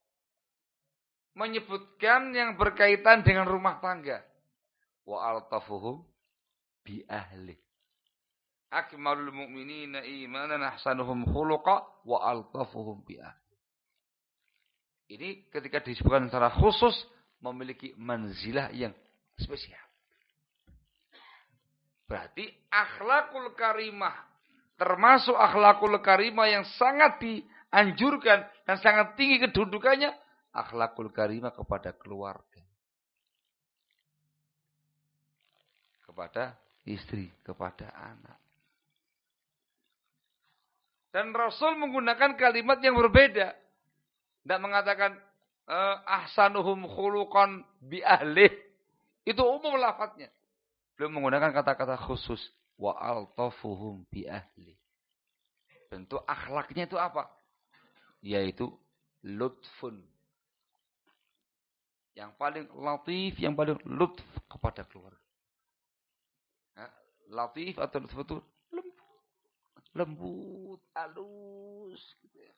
[SPEAKER 1] menyebutkan yang berkaitan dengan rumah tangga. Wa altafuhum bi ahli. Akmalul mu'minina imanan ahsanuhum khuluqa wa altafuhum bi ahli. Ini ketika disebutkan secara khusus memiliki manzilah yang spesial. Berarti akhlakul karimah termasuk akhlakul karimah yang sangat dianjurkan dan sangat tinggi kedudukannya. Akhlakul karimah kepada keluarga. Kepada istri, kepada anak. Dan Rasul menggunakan kalimat yang berbeda. Tidak mengatakan ahsanuhum khuluqan bi ahlih. Itu umum lafadznya. Beliau menggunakan kata-kata khusus. Wa altafuhum bi ahli. Bentuk akhlaknya itu apa? Yaitu lutfun. Yang paling latif, yang paling lutf kepada keluarga. Latif atau betul lembut, halus gitu ya.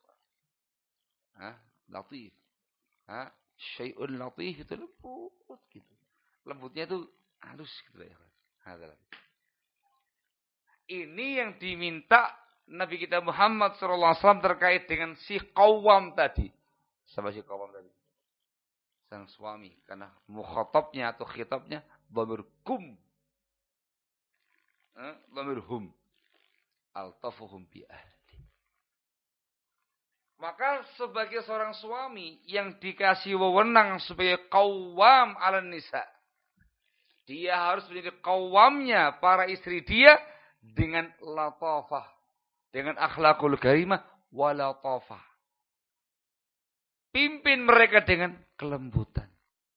[SPEAKER 1] Latif. Syai'un latif itu lembut gitu. Lembutnya itu halus gitu ya. Ini yang diminta Nabi kita Muhammad SAW terkait dengan si qawwam tadi. Sama si qawwam tadi. Sang suami. Karena mukhatabnya atau khitabnya dhamir kum. Dhamir hum. Altafuhum bi ahli. Maka sebagai seorang suami yang dikasih wewenang sebagai qawwam 'alan nisa, dia harus menjadi qawwamnya para istri dia dengan latafah, dengan akhlakul karimah wa latafah. Pimpin mereka dengan kelembutan.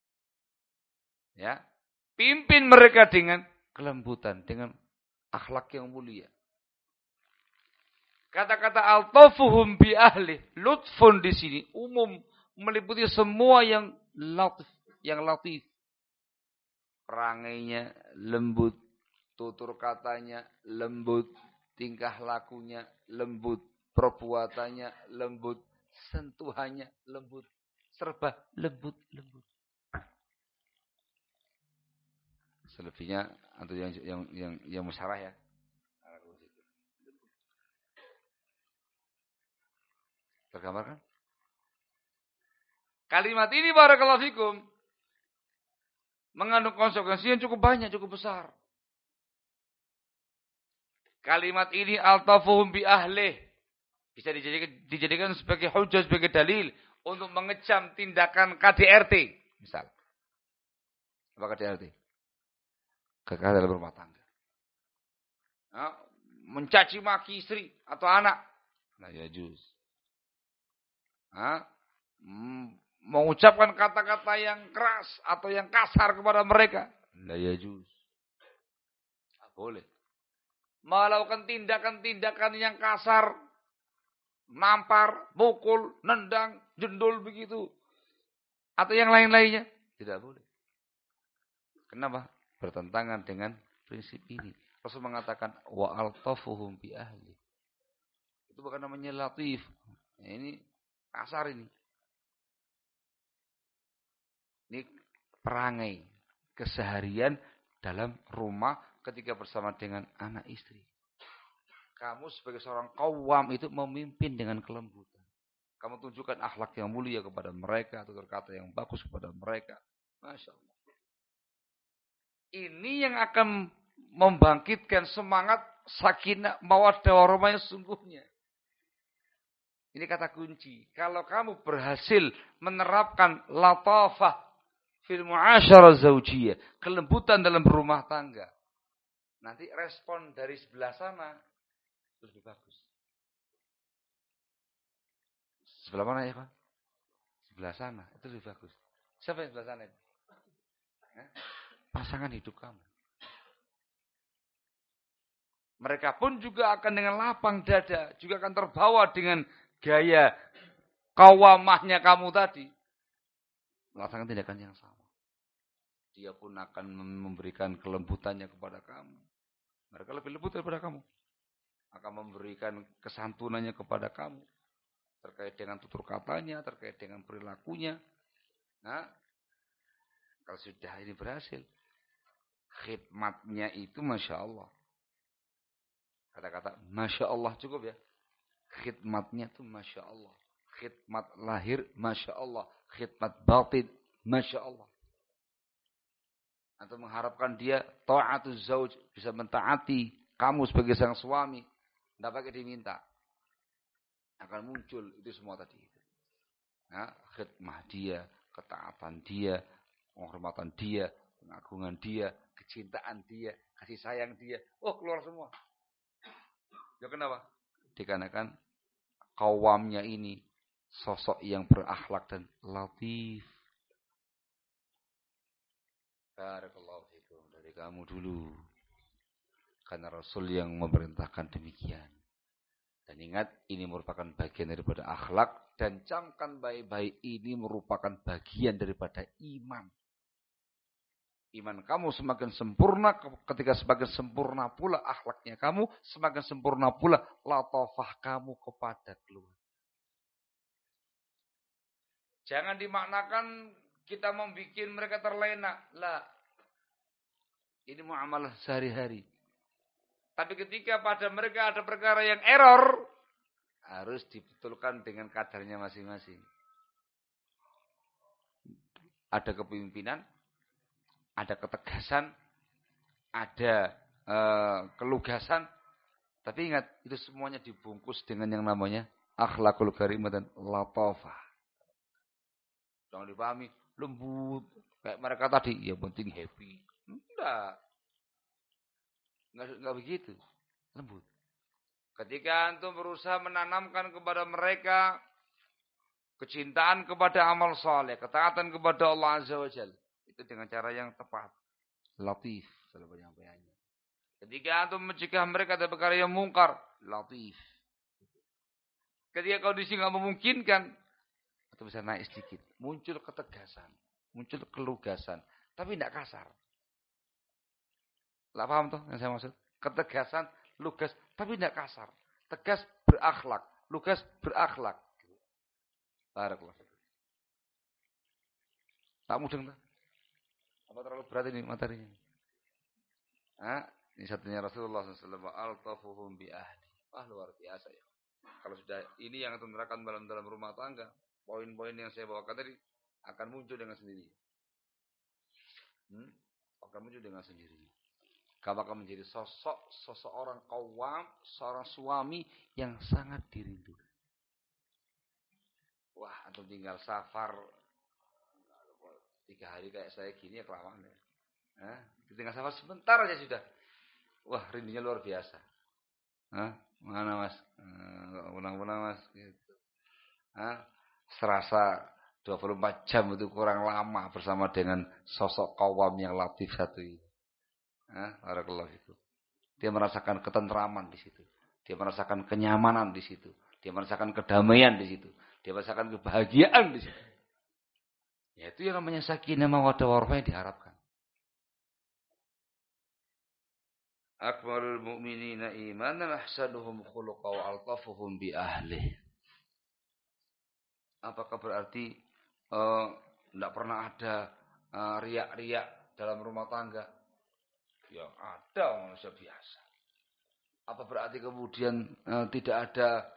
[SPEAKER 1] Ya. Pimpin mereka dengan kelembutan, dengan akhlak yang mulia. Kata-kata altafuhum bi ahli, lutfun di sini umum meliputi semua yang latif. Perangainya lembut, tutur katanya lembut, tingkah lakunya lembut, perbuatannya lembut, sentuhannya lembut, serba lembut. Selebihnya atau yang musyarah ya. Tergambarkan? Kalimat ini barakallahu fikum mengandung konsekuensi yang cukup banyak, cukup besar. Kalimat ini altafuhum bi ahlih bisa dijadikan sebagai hujjah, sebagai dalil untuk mengecam tindakan KDRT, misal. Apa KDRT? Kekerasan dalam rumah tangga. Mencaci maki istri atau anak. Nah, ya juz. Mengucapkan kata-kata yang keras atau yang kasar kepada mereka. La yajuz. Boleh. Melakukan tindakan-tindakan yang kasar, nampar, mukul, nendang, jendul begitu. Atau yang lain-lainnya. Tidak boleh. Kenapa? Bertentangan dengan prinsip ini. Rasul mengatakan wa altafuhum bi ahli. Itu bukan namanya latif. Ini kasar ini. Ini perangai keseharian dalam rumah ketika bersama dengan anak istri. Kamu sebagai seorang qawwam itu memimpin dengan kelembutan. Kamu tunjukkan akhlak yang mulia kepada mereka, tutur kata yang bagus kepada mereka. Masya Allah. Ini yang akan membangkitkan semangat sakinah mawaddah warahmah yang sungguhnya. Ini kata kunci. Kalau kamu berhasil menerapkan latafah fil mu'asyarah zaujiyah, kelembutan dalam berumah tangga, nanti respon dari sebelah sana lebih bagus. Sebelah mana ya, Pak? Sebelah sana, itu lebih bagus. Siapa yang sebelah sana itu? Pasangan hidup kamu. Mereka pun juga akan dengan lapang dada, juga akan terbawa dengan gaya qawwamahnya kamu tadi. Melaksanakan tindakan yang sama. Dia pun akan memberikan kelembutannya kepada kamu. Mereka lebih lembut daripada kamu. Akan memberikan kesantunannya kepada kamu. Terkait dengan tutur katanya, terkait dengan perilakunya. Nah, kalau sudah ini berhasil, khidmatnya itu Masya Allah. Kata-kata Masya Allah cukup ya. Khidmatnya itu Masya Allah. Khidmat lahir Masya Allah. Khidmat batin Masya Allah. Atau mengharapkan dia ta'atuz zauj, bisa mentaati kamu sebagai sang suami. Tidak pakai diminta. Akan muncul itu semua tadi. Nah, khidmah dia, ketaatan dia, penghormatan dia, pengagungan dia, kecintaan dia, kasih sayang dia. Oh, keluar semua. Ya kenapa? Dikarenakan qawwamnya ini sosok yang berakhlak dan latif. Barakallahu fikum, dari kamu dulu. Karena Rasul yang memerintahkan demikian. Dan ingat, ini merupakan bagian daripada akhlak. Dan camkan baik-baik, ini merupakan bagian daripada iman. Iman kamu semakin sempurna ketika semakin sempurna pula akhlaknya kamu, semakin sempurna pula latofah kamu kepada keluarga. Jangan dimaknakan kita membuat mereka terlena. Lah. Ini muamalah sehari-hari. Tapi ketika pada mereka ada perkara yang error, harus dibetulkan dengan kadarnya masing-masing. Ada kepemimpinan, ada ketegasan, ada kelugasan. Tapi ingat, itu semuanya dibungkus dengan yang namanya akhlakul karimah dan latofah. Jangan dipahami lembut. Kayak mereka tadi, ya penting happy. Enggak begitu. Lembut. Ketika antum berusaha menanamkan kepada mereka kecintaan kepada amal soleh, ketaatan kepada Allah Azza wa Jalla, itu dengan cara yang tepat. Latif. Sebanyak-banyaknya. Ketika antum mencegah mereka dari perkara yang mungkar, latif. Ketika kondisi enggak memungkinkan, atau bisa naik sedikit. Muncul ketegasan. Muncul kelugasan. Tapi tidak kasar. Tidak paham tuh yang saya maksud? Ketegasan, lugas. Tapi tidak kasar. Tegas berakhlak. Lugas berakhlak. Barakallah. Tak mudeng tak? Apa terlalu berat ini materinya? Ini satunya Rasulullah SAW. Al-tafuhum bi ahli. Luar biasa ya. Kalau sudah ini yang terangkan dalam rumah tangga. Poin-poin yang saya bawakan tadi akan muncul dengan sendirinya. Akan muncul dengan sendirinya. Kamu akan menjadi seseorang qawwam, seorang suami yang sangat dirindukan. Wah, antum tinggal safar 3 hari kayak saya gini ya kelamaan ya. Tinggal safar sebentar aja sudah. Wah, rindunya luar biasa. Mana mas? Pulang-pulang mas. Gitu. Serasa 24 jam itu kurang lama bersama dengan sosok qawwam yang latif satu ini. Barakallahu fikum. Dia merasakan ketentraman di situ. Dia merasakan kenyamanan di situ. Dia merasakan kedamaian di situ. Dia merasakan kebahagiaan di situ. Ya itu yang namanya sakinah mawaddah warahmah yang diharapkan. Akmalul mu'minina imanan ahsanuhum khuluqa wa altafuhum bi ahlihi. Apakah berarti tidak pernah ada riak-riak dalam rumah tangga? Ya ada manusia biasa. Apa berarti kemudian tidak ada?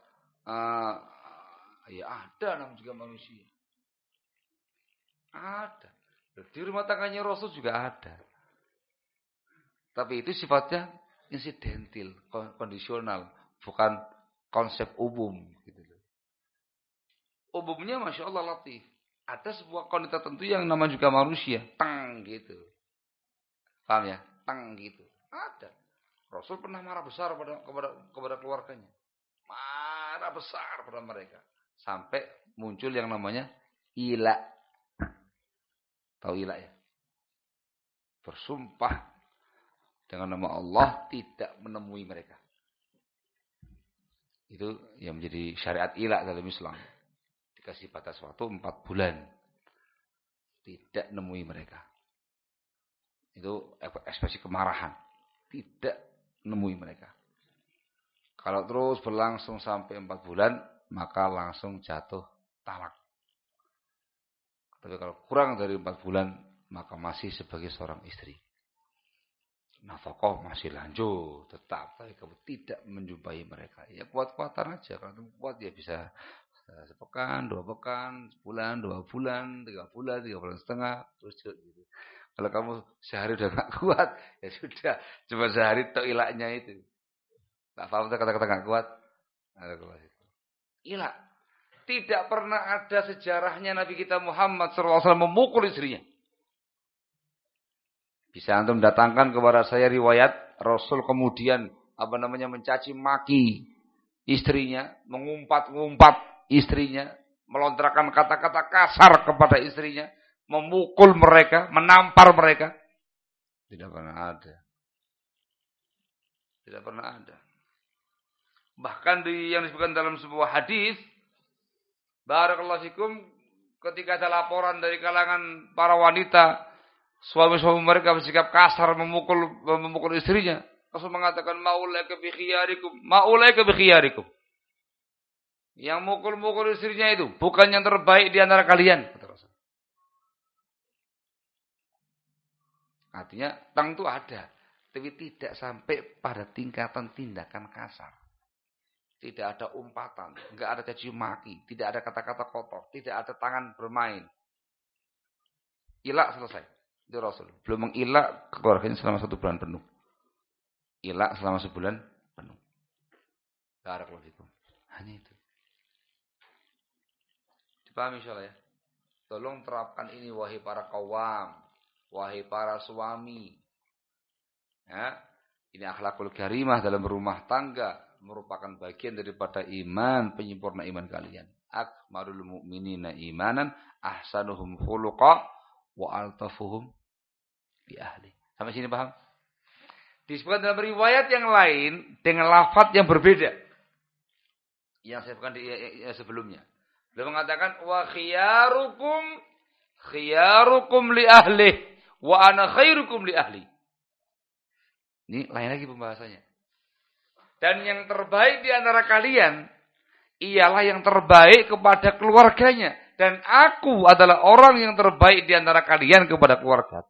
[SPEAKER 1] Ya ada namanya juga manusia. Ada. Di rumah tangganya Rasul juga ada. Tapi itu sifatnya insidental, kondisional, bukan konsep umum. Gitu. Umumnya Masya Allah latif. Ada sebuah kondisi tertentu yang namanya juga manusia. Tang gitu. Paham ya? Tang gitu. Ada. Rasul pernah marah besar kepada keluarganya. Marah besar pada mereka. Sampai muncul yang namanya ila. Tahu ila ya? Bersumpah dengan nama Allah tidak menemui mereka. Itu yang menjadi syariat ila dalam Islam. Dikasih batas waktu 4 bulan. Tidak menemui mereka. Itu ekspresi kemarahan. Tidak menemui mereka. Kalau terus berlangsung sampai 4 bulan, maka langsung jatuh talak. Tapi kalau kurang dari 4 bulan, maka masih sebagai seorang istri. Nafkah masih lanjut, tetap. Tapi kamu tidak menjumpai mereka. Ya kuat-kuatan aja. Kalau kamu kuat ya bisa sepekan, 2 pekan, sebulan, 2 bulan, 3 bulan, 3 bulan setengah, terus gitu. Kalau kamu sehari udah gak kuat, ya sudah. Cuma sehari tok ilaknya itu. Tak paham kata-kata gak kuat? Ilak. Tidak pernah ada sejarahnya Nabi kita Muhammad SAW memukul istrinya. Bisa antum datangkan kepada saya riwayat Rasul kemudian mencaci maki istrinya, mengumpat-ngumpat istrinya, melontarkan kata-kata kasar kepada istrinya, memukul mereka, menampar mereka. Tidak pernah ada. Tidak pernah ada. Bahkan yang disebutkan dalam sebuah hadis, barakallahu fikum, ketika ada laporan dari kalangan para wanita Suami-suami mereka bersikap kasar memukul istrinya. Rasul mengatakan maulaika bi khiyarikum, maulaika bi khiyarikum. Yang mukul-mukul istrinya itu bukan yang terbaik di antara kalian, kata Rasul. Artinya tang itu ada, tapi tidak sampai pada tingkatan tindakan kasar. Tidak ada umpatan, enggak ada caci maki, tidak ada kata-kata kotor, tidak ada tangan bermain. Ilak selesai. Itu Rasul. Belum mengilak keluarganya selama 1 bulan penuh. Ilak selama sebulan penuh. Barakallahu fikum. Hanya itu. Dipahami insyaallah ya. Tolong terapkan ini wahai para kawam, wahai para suami. Ya, ini akhlakul karimah dalam rumah tangga merupakan bagian daripada iman, penyempurna iman kalian. Akmalul mu'minina imanan ahsanuhum khuluqa wa altafuhum bi ahli. Sampai sini paham? Disebutkan dalam riwayat yang lain dengan lafaz yang berbeda. Yang saya sebutkan di sebelumnya. Beliau mengatakan wa khiyarukum li ahli wa ana khairukum li ahli. Ini lain lagi pembahasannya. Dan yang terbaik di antara kalian ialah yang terbaik kepada keluarganya. Dan aku adalah orang yang terbaik di antara kalian kepada keluarga.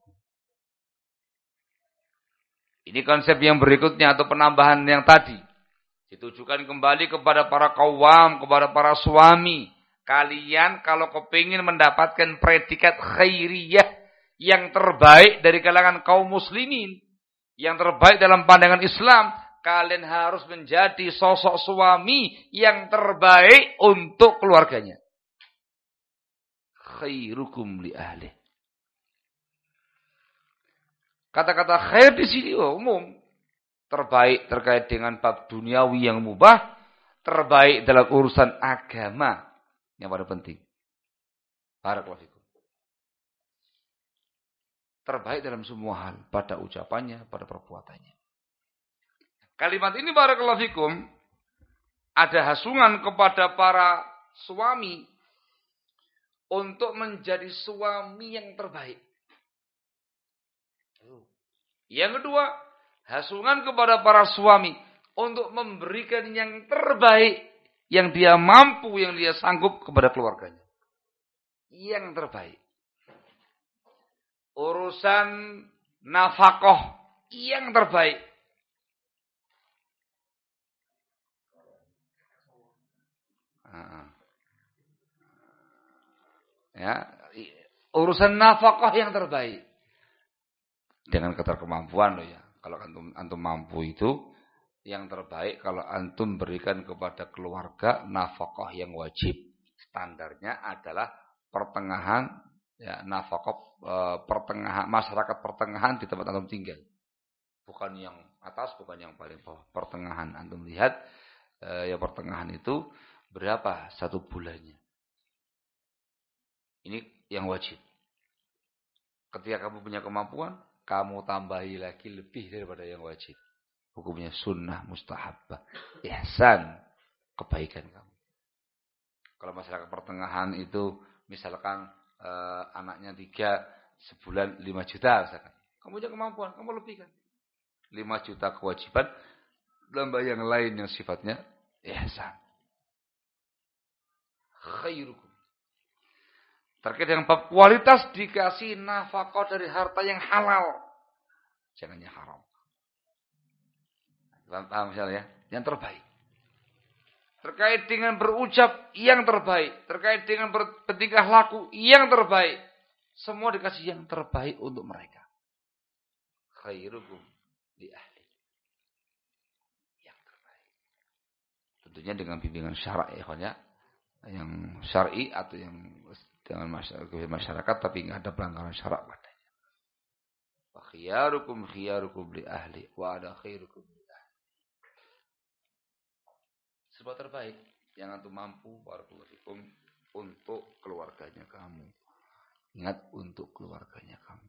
[SPEAKER 1] Ini konsep yang berikutnya atau penambahan yang tadi. Ditujukan kembali kepada para kawam, kepada para suami. Kalian kalau kepingin mendapatkan predikat khairiyah yang terbaik dari kalangan kaum muslimin. Yang terbaik dalam pandangan Islam. Kalian harus menjadi sosok suami yang terbaik untuk keluarganya. Khairukum li ahli. Kata-kata khair di sini umum. Terbaik terkait dengan bab duniawi yang mubah. Terbaik dalam urusan agama. Yang paling penting. Barakallahu fikum. Terbaik dalam semua hal. Pada ucapannya, pada perbuatannya. Kalimat ini barakallahu fikum. Ada hasungan kepada para suami. Untuk menjadi suami yang terbaik. Yang kedua, hasungan kepada para suami untuk memberikan yang terbaik yang dia mampu, yang dia sanggup kepada keluarganya. Yang terbaik. Urusan nafkah yang terbaik. Ya, urusan nafkah yang terbaik. Dengan kadar kemampuan loh ya. Kalau antum mampu itu yang terbaik kalau antum berikan kepada keluarga nafkah yang wajib. Standarnya adalah pertengahan ya nafkah pertengahan masyarakat pertengahan di tempat antum tinggal. Bukan yang atas, bukan yang paling bawah. Pertengahan antum lihat ya pertengahan itu berapa 1 bulannya. Ini yang wajib. Ketika kamu punya kemampuan, kamu tambahi lagi lebih daripada yang wajib. Hukumnya sunnah mustahabbah. Ihsan. Kebaikan kamu. Kalau masyarakat pertengahan itu, misalkan anaknya 3, sebulan 5 juta. Misalkan. Kamu punya kemampuan, kamu lebihkan. 5 juta kewajiban. Tambah yang lain yang sifatnya ihsan. Khairukum. Terkait dengan bab kualitas dikasih nafkah dari harta yang halal. Jangan yang haram. Paham misalnya ya? Yang terbaik. Terkait dengan berucap yang terbaik. Terkait dengan bertingkah laku yang terbaik. Semua dikasih yang terbaik untuk mereka. Khairukum li ahli. Yang terbaik. Tentunya dengan bimbingan syara' ya. Yang syar'i atau yang dengan masyarakat tapi enggak ada pelanggaran syarak padanya. Wa khiyarukum li ahli wa ana khairukum li ahli. Sebab terbaik yang antum mampu barakallahu fikum untuk keluarganya kamu. Ingat untuk keluarganya kamu.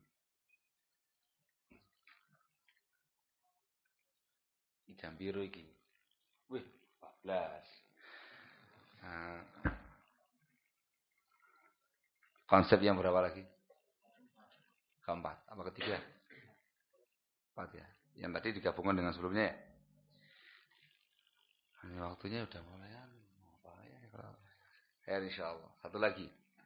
[SPEAKER 1] Ini jam biru iki. Wih, 14. Nah, konsep yang berapa lagi? Keempat. Apa ketiga? Empat ya. Yang tadi digabungkan dengan sebelumnya ya. Ini waktunya udah mulai. Ya insyaallah. Satu lagi.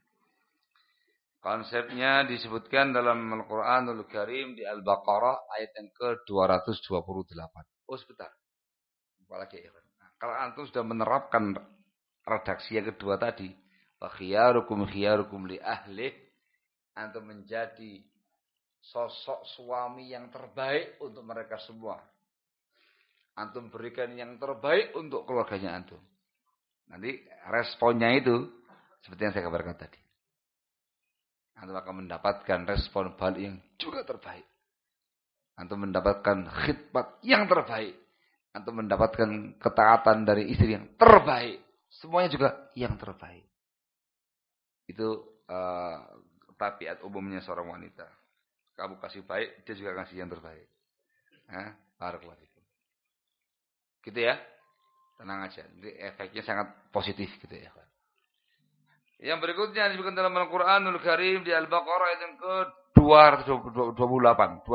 [SPEAKER 1] Konsepnya disebutkan dalam Al-Quranul Karim di Al-Baqarah ayat yang ke-228. Oh sebentar. Apalagi ya. Kalau antum sudah menerapkan redaksi yang kedua tadi, wa khiyarukum li ahli, antum menjadi sosok suami yang terbaik untuk mereka semua. Antum berikan yang terbaik untuk keluarganya antum. Nanti responnya itu seperti yang saya kabarkan tadi. Antum akan mendapatkan respon balik yang juga terbaik. Antum mendapatkan khidmat yang terbaik. Antum mendapatkan ketaatan dari istri yang terbaik. Semuanya juga yang terbaik. Itu tabiat umumnya seorang wanita. Kamu kasih baik, dia juga kasih yang terbaik. Barakallahu fikum. Gitu ya. Tenang aja. Jadi efeknya sangat positif gitu ya. Yang berikutnya disebutkan dalam Al-Quranul Karim di Al-Baqarah ayat yang ke-228.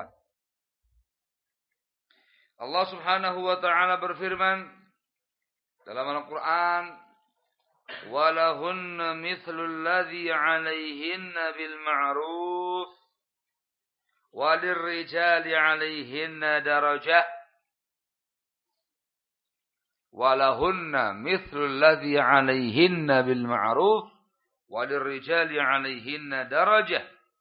[SPEAKER 1] Allah Subhanahu wa taala berfirman dalam Al-Quran, "Walahunna mithlul ladzi 'alaihinna bil ma'ruf walirrijali 'alaihinna darajah." Walahunna mithlul ladzi 'alaihinna bil ma'ruf walirrijali 'alaihinna darajah.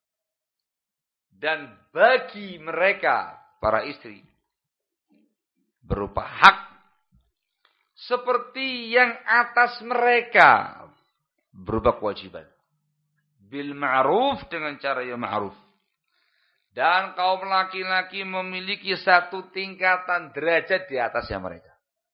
[SPEAKER 1] Dan bagi mereka para istri berupa hak seperti yang atas mereka berupa kewajiban. Bil ma'ruf dengan cara yang ma'ruf. Dan kaum laki-laki memiliki satu tingkatan derajat di atasnya mereka.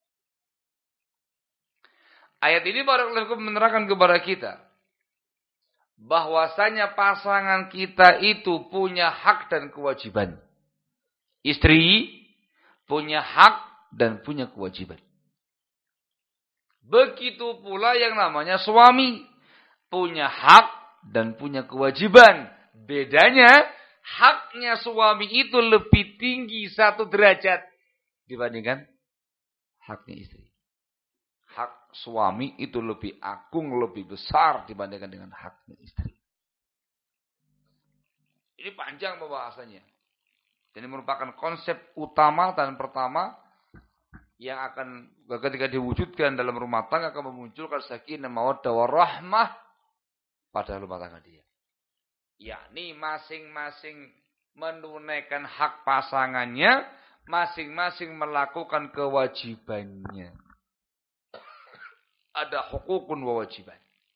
[SPEAKER 1] Ayat ini barakallahu menerangkan kepada kita bahwasanya pasangan kita itu punya hak dan kewajiban. Istri punya hak dan punya kewajiban. Begitu pula yang namanya suami punya hak dan punya kewajiban. Bedanya haknya suami itu lebih tinggi satu derajat dibandingkan haknya istri. Hak suami itu lebih agung, lebih besar dibandingkan dengan haknya istri. Ini panjang pembahasannya. Ini merupakan konsep utama dan pertama yang akan ketika diwujudkan dalam rumah tangga akan memunculkan sakinah mawaddah warahmah pada rumah tangga dia. Yakni masing-masing menunaikan hak pasangannya, masing-masing melakukan kewajibannya. Ada hukukun wa wajiban.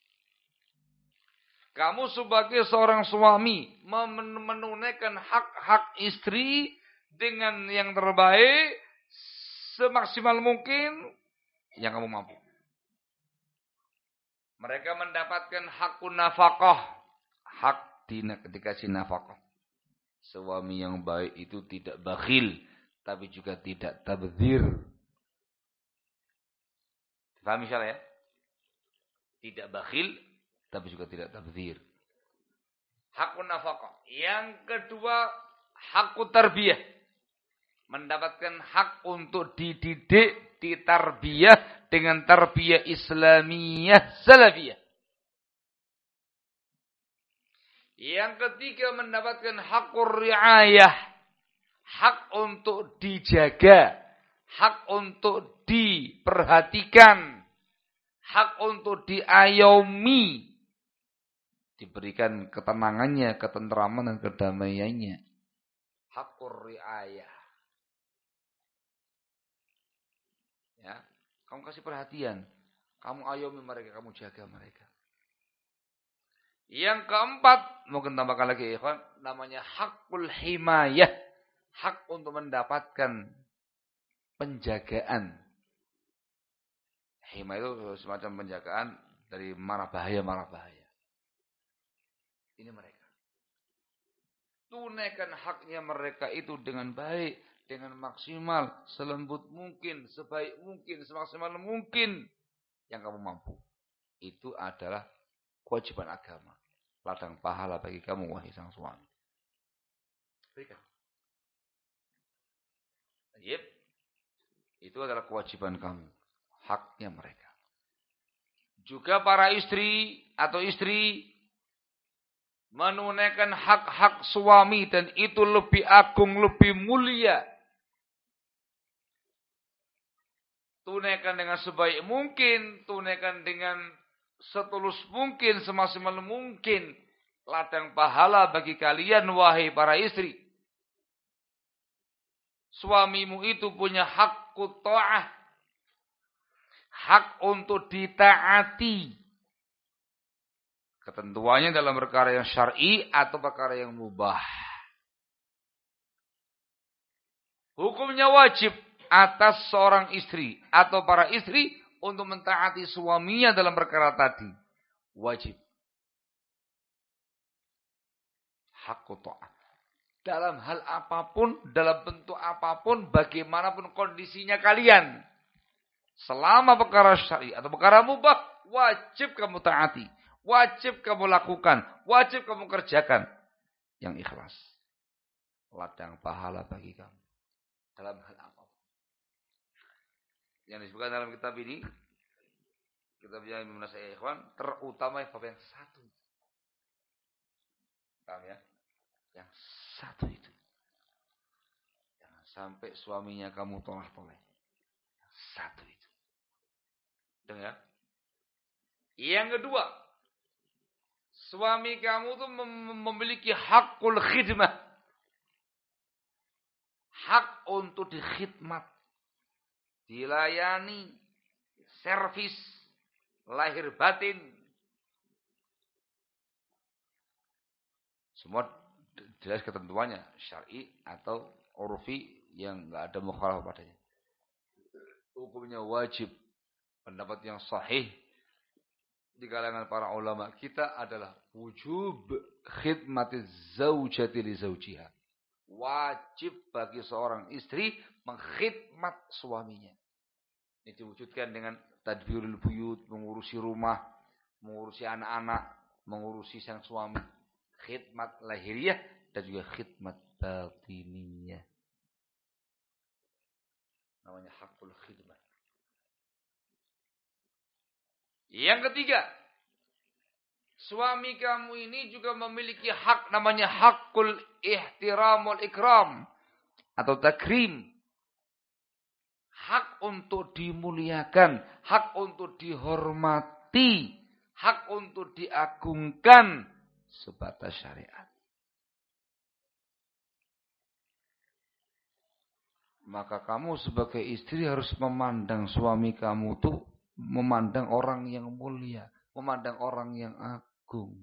[SPEAKER 1] Kamu sebagai seorang suami menunaikan hak-hak istri dengan yang terbaik semaksimal mungkin yang kamu mampu. Mereka mendapatkan hakun nafkah, hak dikasih nafkah. Suami yang baik itu tidak bakhil, tapi juga tidak tabdzir. Paham misalnya ya? Tidak bakhil, tapi juga tidak tabdzir. Hakun nafkah. Yang kedua, hakut tarbiyah. Mendapatkan hak untuk dididik, ditarbiyah dengan tarbiyah Islamiyah salafiyah. Yang ketiga, mendapatkan hakur riayah. Hak untuk dijaga. Hak untuk diperhatikan. Hak untuk diayomi. Diberikan ketenangannya, ketenteraman dan kedamaiannya. Hakur riayah. Ya, kamu kasih perhatian. Kamu ayomi mereka, kamu jaga mereka. Yang keempat, mungkin tambahkan lagi ikhwan, namanya hakul himayah. Hak untuk mendapatkan penjagaan. Himayah itu semacam penjagaan dari marah bahaya. Ini mereka. Tunaikan haknya mereka itu dengan baik, dengan maksimal, selembut mungkin, sebaik mungkin, semaksimal mungkin yang kamu mampu. Itu adalah kewajiban agama. Ladang pahala bagi kamu wahai sang suami. Berikan. Yep. Itu adalah kewajiban kamu. Haknya mereka. Juga para istri atau istri menunaikan hak-hak suami dan itu lebih agung, lebih mulia. Tunaikan dengan sebaik mungkin, tunaikan dengan setulus mungkin, semaksimal mungkin. Ladang pahala bagi kalian, wahai para istri. Suamimu itu punya hak ta'ah. Hak untuk ditaati. Ketentuannya dalam perkara yang syar'i atau perkara yang mubah. Hukumnya wajib atas seorang istri atau para istri untuk mentaati suaminya dalam perkara tadi. Wajib. Hak ta'ah. Dalam hal apapun, dalam bentuk apapun, bagaimanapun kondisinya kalian. Selama perkara syar'i atau perkara mubah, wajib kamu taati. Wajib kamu lakukan. Wajib kamu kerjakan. Yang ikhlas. Ladang pahala bagi kamu. Dalam hal apapun. Yang disebutkan dalam kitab ini, kitab yang Imam-Nasai Ikhwan, terutama bab yang satu. Paham ya? Yang satu itu. Jangan sampai suaminya kamu tolak-tolak. Yang satu itu. Dengar? Yang kedua, suami kamu tuh memiliki hakul khidmah. Hak untuk dikhidmat. Dilayani. Servis. Lahir batin. Semua jelas ketentuannya. Syar'i atau urfi yang enggak ada mukhalafah padanya. Hukumnya wajib. Pendapat yang sahih di kalangan para ulama kita adalah wujub khidmatiz zaujati li zaujiha. Wajib bagi seorang istri mengkhidmat suaminya. Ini diwujudkan dengan tadbirul buyut, mengurusi rumah, mengurusi anak-anak, mengurusi sang suami. Khidmat lahiriah dan juga khidmat batiniyah. Namanya hakul khidmat. Yang ketiga, suami kamu ini juga memiliki hak namanya hakul ihtiram wal ikram atau takrim. Hak untuk dimuliakan, hak untuk dihormati, hak untuk diagungkan sebatas syariat. Maka kamu sebagai istri harus memandang suami kamu tuh memandang orang yang mulia, memandang orang yang agung.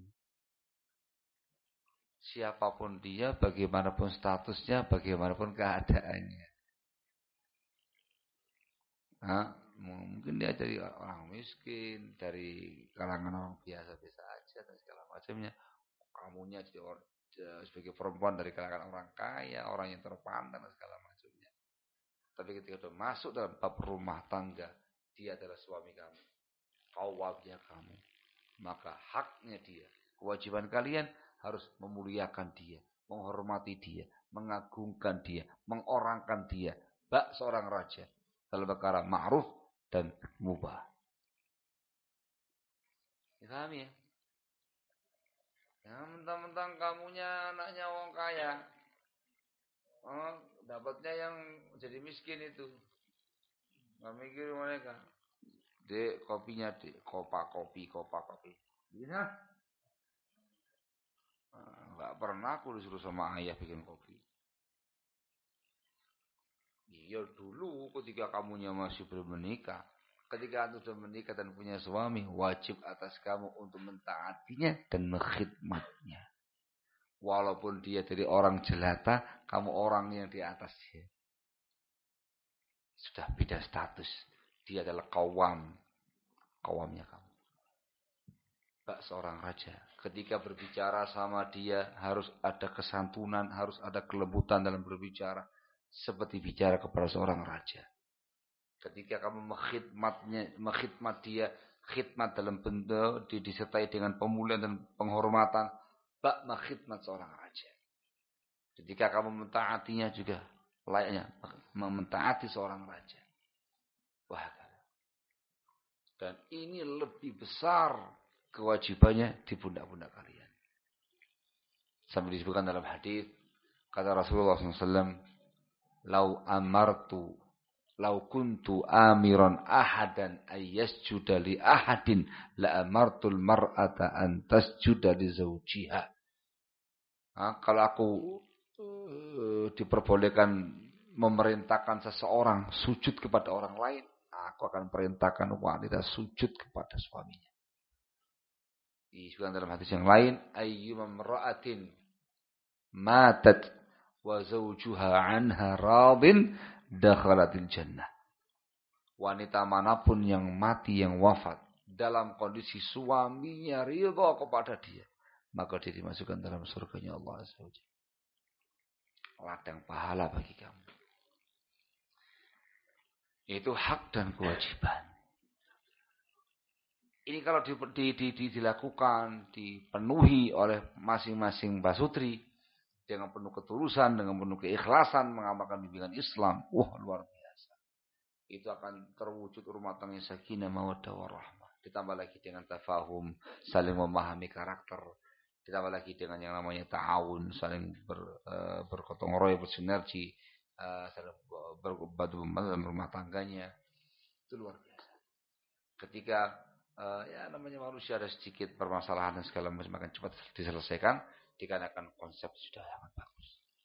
[SPEAKER 1] Siapapun dia, bagaimanapun statusnya, bagaimanapun keadaannya. Nah, mungkin dia dari orang miskin, dari kalangan orang biasa-biasa aja dan segala macamnya. Kamunya jadi sebagai perempuan dari kalangan orang kaya, orang yang terpandang dan segala macamnya. Tapi ketika sudah masuk dalam bab rumah tangga, dia adalah suami kamu. Qawwamnya kamu. Maka haknya dia. Kewajiban kalian harus memuliakan dia. Menghormati dia. Mengagungkan dia. Mengorangkan dia. Bak seorang raja. Dalam perkara ma'ruf dan mubah. Dipahami ya? Ya mentang-mentang kamunya anaknya orang kaya. Oh, dapatnya yang jadi miskin itu. Nggak mikir mereka. Dek, kopinya dek. Kopa kopi. Bisa? Nggak pernah aku disuruh sama ayah bikin kopi. Iya dulu ketika kamunya masih belum menikah. Ketika anda sudah menikah dan punya suami. Wajib atas kamu untuk mentaatinya dan mengkhidmatnya. Walaupun dia dari orang jelata. Kamu orang yang di atas dia. Sudah beda status. Dia adalah kawamnya kamu. Bak seorang raja. Ketika berbicara sama dia harus ada kesantunan, harus ada kelembutan dalam berbicara. Seperti bicara kepada seorang raja. Ketika kamu mengkhidmat dia, khidmat dalam bentuk disertai dengan pemulihan dan penghormatan. Bak mengkhidmat seorang raja. Ketika kamu mentaatinya juga layaknya mentaati seorang raja. Wah. Dan ini lebih besar kewajibannya di pundak-pundak kalian. Sampai disebutkan dalam hadis kata Rasulullah SAW, lau kuntu amiran ahadan ayyasjuda li ahadin la amartul mar'ata an tasjuda li zawjiha. Kalau aku diperbolehkan memerintahkan seseorang sujud kepada orang lain, aku akan perintahkan wanita sujud kepada suaminya. Disebutkan dalam hadis yang lain, ayyuma imra'atin matat wa zawjuha anha radin dakhalatil jannah. Wanita manapun yang mati, yang wafat dalam kondisi suaminya ridha kepada dia, maka dia dimasukkan dalam surganya Allah Azza wa Jalla. Ladang pahala bagi kamu. Itu hak dan kewajiban. Ini kalau dilakukan, dipenuhi oleh masing-masing basutri dengan penuh ketulusan, dengan penuh keikhlasan mengamalkan bimbingan Islam, wah luar biasa. Itu akan terwujud rumah tangga sakinah mawaddah warahmah. Ditambah lagi dengan tafahum, saling memahami karakter. Ditambah lagi dengan yang namanya ta'awun, saling bergotong royong, bersinergi, saling berbantu dalam rumah tangganya. Itu luar biasa. Ketika ya namanya manusia ada sedikit permasalahan dan segala macam akan cepat diselesaikan dikarenakan konsep sudah sangat bagus.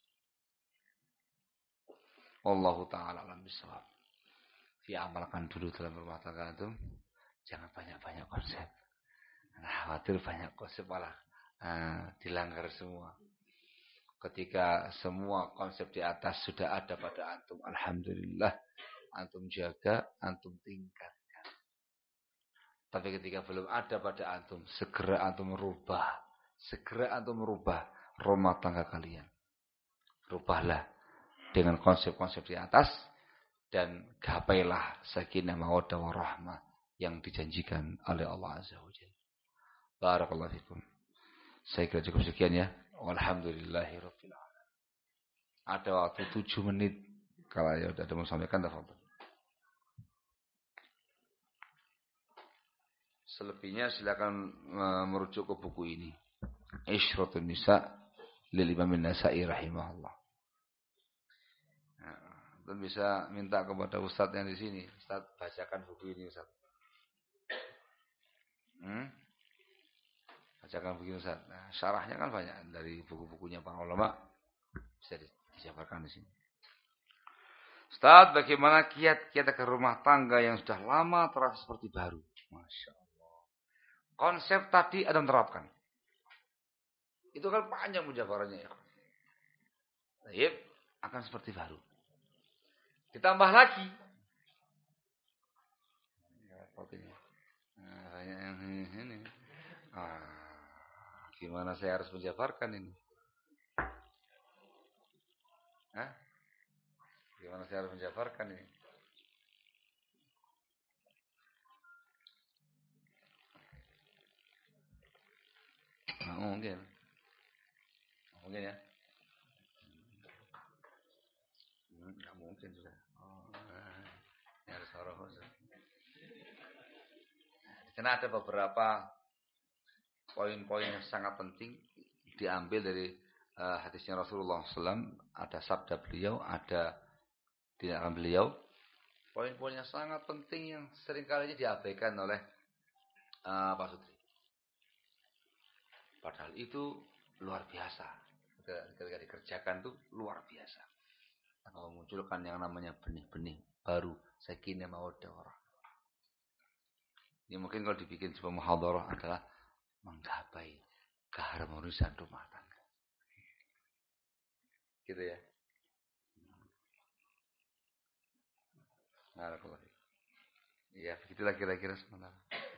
[SPEAKER 1] Wallahu ta'ala alam bisawab. Diamalkan dulu dalam rumah tangga itu. Jangan banyak-banyak konsep. Nah, khawatir banyak konsep malah dilanggar semua. Ketika semua konsep di atas sudah ada pada antum, alhamdulillah, antum jaga, antum tingkatkan. Tapi ketika belum ada pada antum, segera antum merubah. Segera antum merubah rumah tangga kalian. Rubahlah dengan konsep-konsep di atas dan gapailah sakinah mawaddah warahmah yang dijanjikan oleh Allah Azza wa Jalla. Barakallahu fikum. Saya kira cukup sekian ya. Walhamdulillahirabbil alamin. Ada waktu 7 menit. Kalau ya sudah ada mau sampaikan, tafadhol. Selebihnya silakan merujuk ke buku ini. Isyratun Nisa lil Imam An-Nasa'i rahimahullah. Dan bisa minta kepada Ustaz yang di sini, Ustaz bacakan buku ini Ustaz. Bacakan buku Ustaz. Nah, syarahnya kan banyak dari buku-bukunya para ulama, bisa dijabarkan di sini. Ustaz, bagaimana kiat-kiat ke rumah tangga yang sudah lama terasa seperti baru? Masya Allah. Konsep tadi ada menerapkan. Itu kan panjang penjabarannya ya. Baik, akan seperti baru. Ditambah lagi. Banyak yang ini. Gimana saya harus menjabarkan ini? Gimana saya harus menjabarkan ini? Mungkin. Mungkin ya. Nggak mungkin sudah. Ini harus horoh. Karena ada beberapa poin-poin yang sangat penting diambil dari hadisnya Rasulullah SAW. Ada sabda beliau, ada tindakan beliau. Poin-poin yang sangat penting yang seringkali diabaikan oleh Pak Sutri. Padahal itu luar biasa. Ketika dikerjakan itu luar biasa. Akan memunculkan yang namanya benih-benih baru, sakinah mawaddah warahmah. Ini mungkin kalau dibikin sebuah muhadharah adalah menggapai keharmonisan rumah tangga. Gitu ya. Ya, begitulah kira-kira sementara.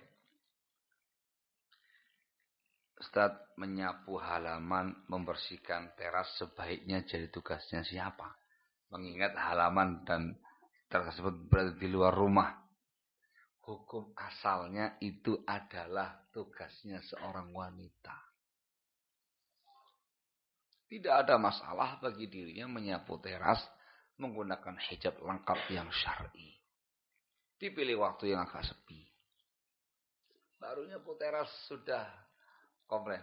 [SPEAKER 1] Ustaz, menyapu halaman, membersihkan teras sebaiknya jadi tugasnya siapa? Mengingat halaman dan teras tersebut berada di luar rumah. Hukum asalnya itu adalah tugasnya seorang wanita. Tidak ada masalah bagi dirinya menyapu teras menggunakan hijab lengkap yang syar'i. Dipilih waktu yang agak sepi. Baru nyapu teras sudah komplain.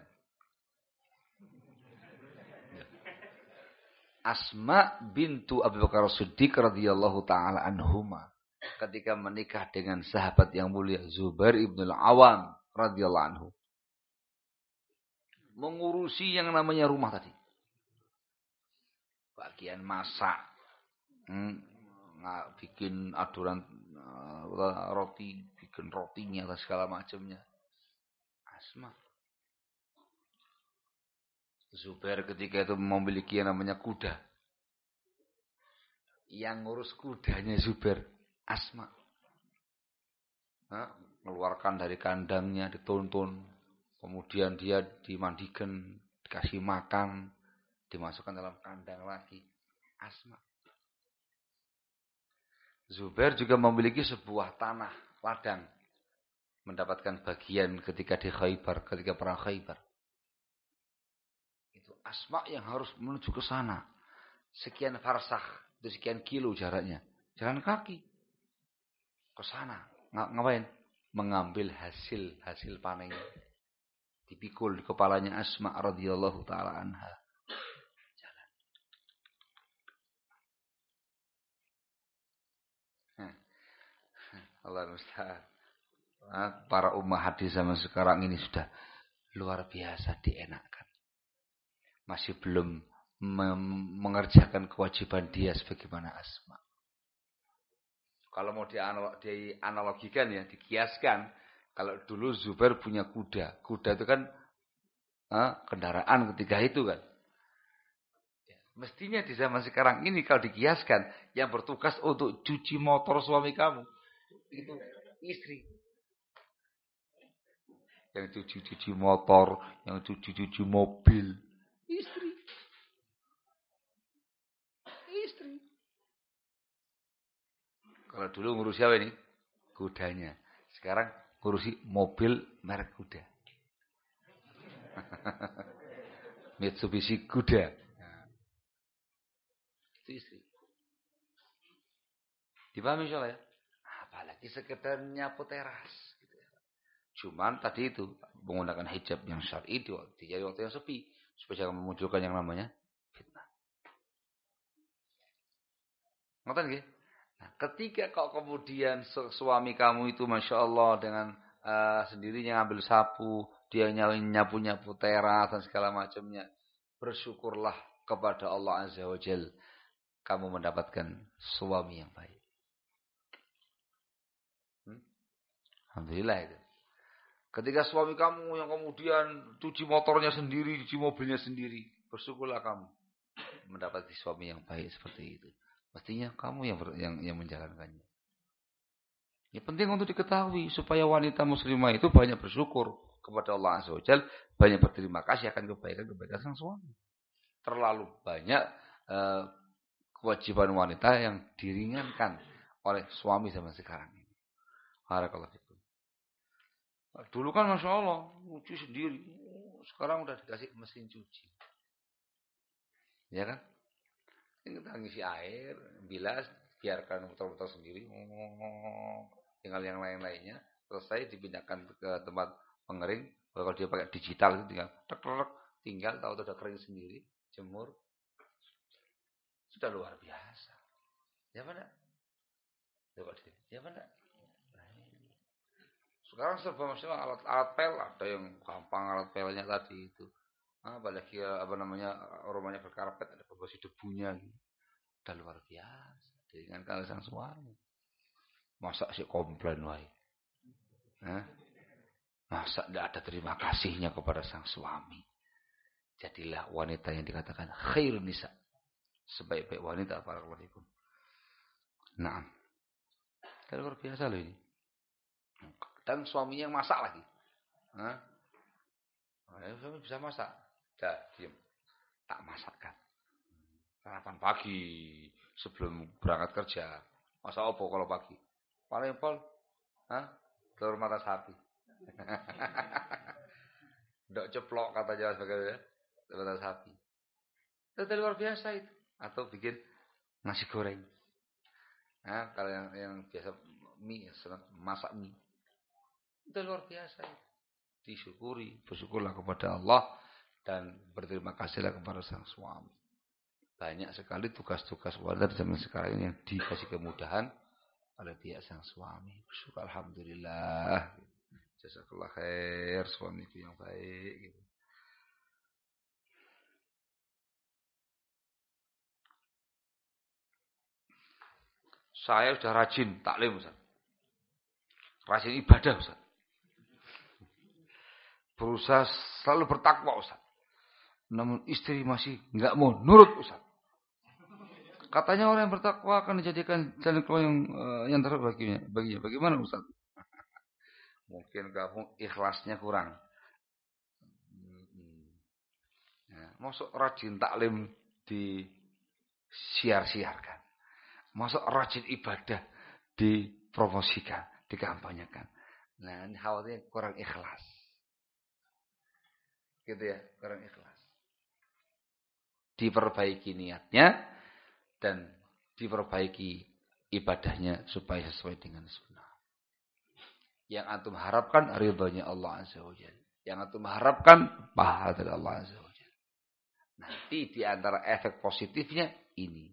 [SPEAKER 1] Asma bintu Abu Bakar Siddiq radhiyallahu taala anhuma ketika menikah dengan sahabat yang mulia Zubair ibn al-Awam radhiyallahu anhu, mengurusi yang namanya rumah tadi. Bagian masak, bikin adonan roti, bikin rotinya dan segala macamnya. Asma. Zubair ketika itu memiliki yang namanya kuda. Yang ngurus kudanya Zubair, Asma. Mengeluarkan dari kandangnya, dituntun. Kemudian dia dimandikan, dikasih makan, dimasukkan dalam kandang lagi. Asma. Zubair juga memiliki sebuah tanah ladang, mendapatkan bagian ketika di Khaybar, ketika perang Khaybar. Itu Asma yang harus menuju ke sana. Sekian farsakh, itu sekian kilo jaraknya. Jalan kaki ke sana. Ngapain? Mengambil hasil panennya. Dipikul di kepalanya Asma radhiyallahu taala anha. Jalan. Allah musta'an. Para ummahat di zaman sekarang ini sudah luar biasa dienakkan. Masih belum mengerjakan kewajiban dia sebagaimana Asma. Kalau mau dianalogikan ya, dikiaskan. Kalau dulu Zubair punya kuda. Kuda itu kan kendaraan ketika itu kan. Mestinya di zaman sekarang ini kalau dikiaskan, yang bertugas untuk cuci motor suami kamu, itu istri. Yang cuci motor, yang cuci mobil, istri. Kalau dulu ngurusi apa ini? Kudanya. Sekarang ngurusi mobil merek kuda. Mitsubishi kuda. Itu istri. Dipahami soalnya? Apalagi sekedar nyapu teras. Gitu. Cuman tadi itu menggunakan hijab yang syar'i di waktu yang sepi. Supaya jangan memunculkan yang namanya fitnah. Ngerti nggih? Nah, ketika kau kemudian suami kamu itu Masya Allah dengan sendirinya ngambil sapu, dia nyapu-nyapu teras dan segala macamnya. Bersyukurlah kepada Allah Azza wa Jal. Kamu mendapatkan suami yang baik. Alhamdulillah itu. Ketika suami kamu yang kemudian cuci motornya sendiri, cuci mobilnya sendiri. Bersyukurlah kamu mendapati suami yang baik seperti itu. Mestinya kamu yang menjalankannya. Ini penting untuk diketahui supaya wanita muslimah itu banyak bersyukur kepada Allah Azza wa Jalla, banyak berterima kasih akan kebaikan sang suami. Terlalu banyak kewajiban wanita yang diringankan oleh suami zaman sekarang ini. Barakallahu fikum. Dulu kan Masya Allah cuci sendiri. Sekarang udah dikasih mesin cuci. Ya kan? Kita ngisi air, bilas, biarkan muter-muter sendiri. Tinggal yang lain-lainnya. Selesai dipindahkan ke tempat pengering. Kalau dia pakai digital itu tinggal tahu sudah kering sendiri, jemur. Sudah luar biasa. Ya mana? Ya mana? Sekarang serba masalah alat pel, ada yang gampang alat pelnya tadi itu. Apalagi rumahnya berkarpet, ada pembersih debunya gitu. Udah luar biasa. Dengan kalau sang suami. Masa sih komplain wae. Masa tidak ada terima kasihnya kepada sang suami. Jadilah wanita yang dikatakan khairun nisa. Sebaik-baik wanita para fikum. Nah. Kan luar biasa loh ini. Dan suaminya yang masak lagi. Suami bisa masak. Dah, diam. Tak masakkan. Sarapan pagi sebelum berangkat kerja. Masak apa kalau pagi? Paling pol, telur mata sapi. Dok ceplok katanya sebagai telur mata sapi. Itu luar biasa itu. Atau bikin nasi goreng. Nah, kalau yang biasa mie, masak mie. Itu luar biasa itu. Disyukuri, bersyukurlah kepada Allah dan berterima kasihlah kepada sang suami. Banyak sekali tugas-tugas wanita di zaman sekarang ini yang dikasih kemudahan oleh pihak sang suami. Bersyukur alhamdulillah. Jazakallah khair, suamiku yang baik gitu. Saya sudah rajin taklim, Ustaz. Rajin ibadah, Ustaz. Berusaha selalu bertakwa, Ustaz. Namun istri masih enggak mau nurut, Ustaz. Katanya orang yang bertakwa akan dijadikan jalan keluar yang terbaik baginya. Bagaimana, Ustaz? Mungkin kamu ikhlasnya kurang. Ya, masuk rajin taklim disiar-siarkan. Masuk rajin ibadah dipromosikan, dikampanyekan. Nah, ini khawatirnya kurang ikhlas. Gitu ya, kurang ikhlas. Diperbaiki niatnya dan diperbaiki ibadahnya supaya sesuai dengan sunnah. Yang antum harapkan ridhonya Allah Azza wa Jalla. Yang antum harapkan pahala dari Allah Azza wa Jalla. Nanti di antara efek positifnya ini.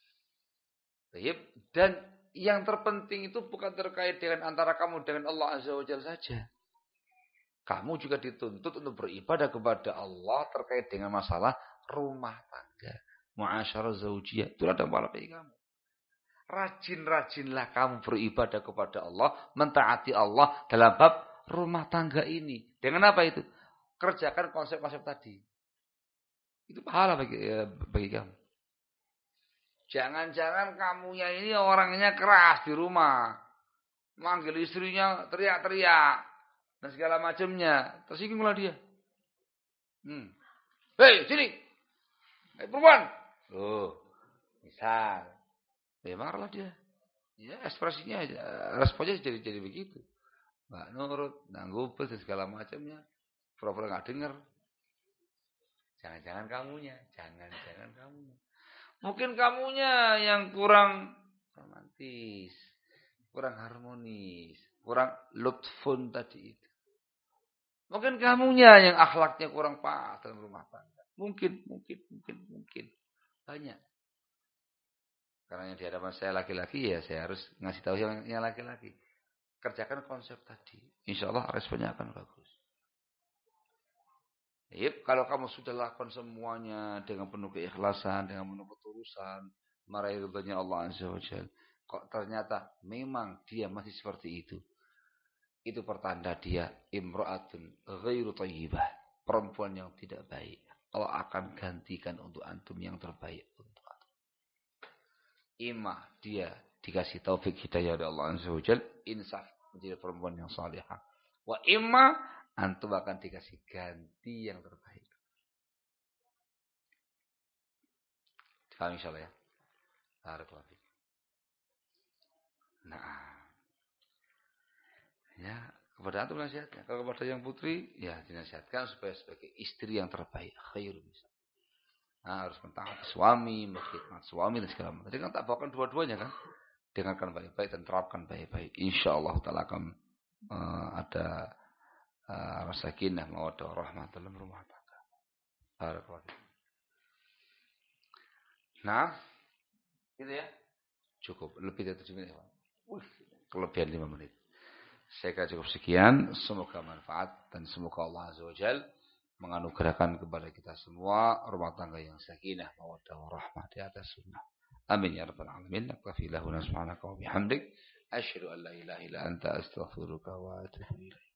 [SPEAKER 1] Dan yang terpenting itu bukan terkait dengan antara kamu dengan Allah Azza wa Jalla saja. Kamu juga dituntut untuk beribadah kepada Allah terkait dengan masalah rumah tangga. Mu'asyarah zaujiyah. Itu ada pahala bagi kamu. Rajin-rajinlah kamu beribadah kepada Allah, mentaati Allah dalam bab rumah tangga ini. Dengan apa itu? Kerjakan konsep-konsep tadi. Itu pahala bagi kamu. Jangan-jangan kamunya ini orangnya keras di rumah. Manggil istrinya teriak-teriak. Dan segala macamnya. Tersinggunglah dia. Hei, sini. Hei, perempuan. Loh, misal. Ya marahlah dia. Ya ekspresinya, responnya jadi begitu. Nggak nurut, nanggupel dan segala macamnya. Pura-pura nggak dengar. Jangan-jangan kamunya. Jangan-jangan kamunya. Mungkin kamunya yang kurang romantis, kurang harmonis, kurang lutfun tadi itu. Mungkin kamunya yang akhlaknya kurang pas dalam rumah tangga. Mungkin. Banyak. Karena yang di hadapan saya laki-laki, ya saya harus ngasih tahu yang laki-laki. Kerjakan konsep tadi. Insya Allah responnya akan bagus. Kalau kamu sudah lakukan semuanya dengan penuh keikhlasan, dengan penuh ketulusan, meraih ridhonya Allah Azza wa Jalla, kok ternyata memang dia masih seperti itu. Itu pertanda dia imra'atun ghairu thayyibah, perempuan yang tidak baik. Allah akan gantikan untuk antum yang terbaik untuk antum. Imah dia dikasih taufik hidayah oleh Allah Azza wa Jalla, insaf menjadi perempuan yang salihah. Wa imma antum akan dikasih ganti yang terbaik. Paham insyaallah ya? Barakallahu fiik. Nah. Ya, kepada antum nasihatnya. Kalau kepada yang putri, ya dinasihatkan supaya sebagai istri yang terbaik, khairun. Nah, harus mentaati suami, berkhidmat suami dan segala macam. Jadi kan tak bawakan dua-duanya kan? Dengarkan baik-baik dan terapkan baik-baik. Insyaallah taala akan ada rasa kinah mawaddah rahmat dalam rumah tangga. Barakallahu. Nah, gitu ya. Cukup lebih dari 7 menit. Kelebihan 5 menit. Saya kira cukup sekian. Semoga manfaat dan semoga Allah Azza wa Jalla menganugerahkan kepada kita semua rumah tangga yang sakinah mawaddah warahmah di atas sunnah. Amin ya rabbal alamin. Naktafi lahu subhanaka wa bihamdik. Asyhadu an la ilaha illa anta astaghfiruka wa atubu ilaik.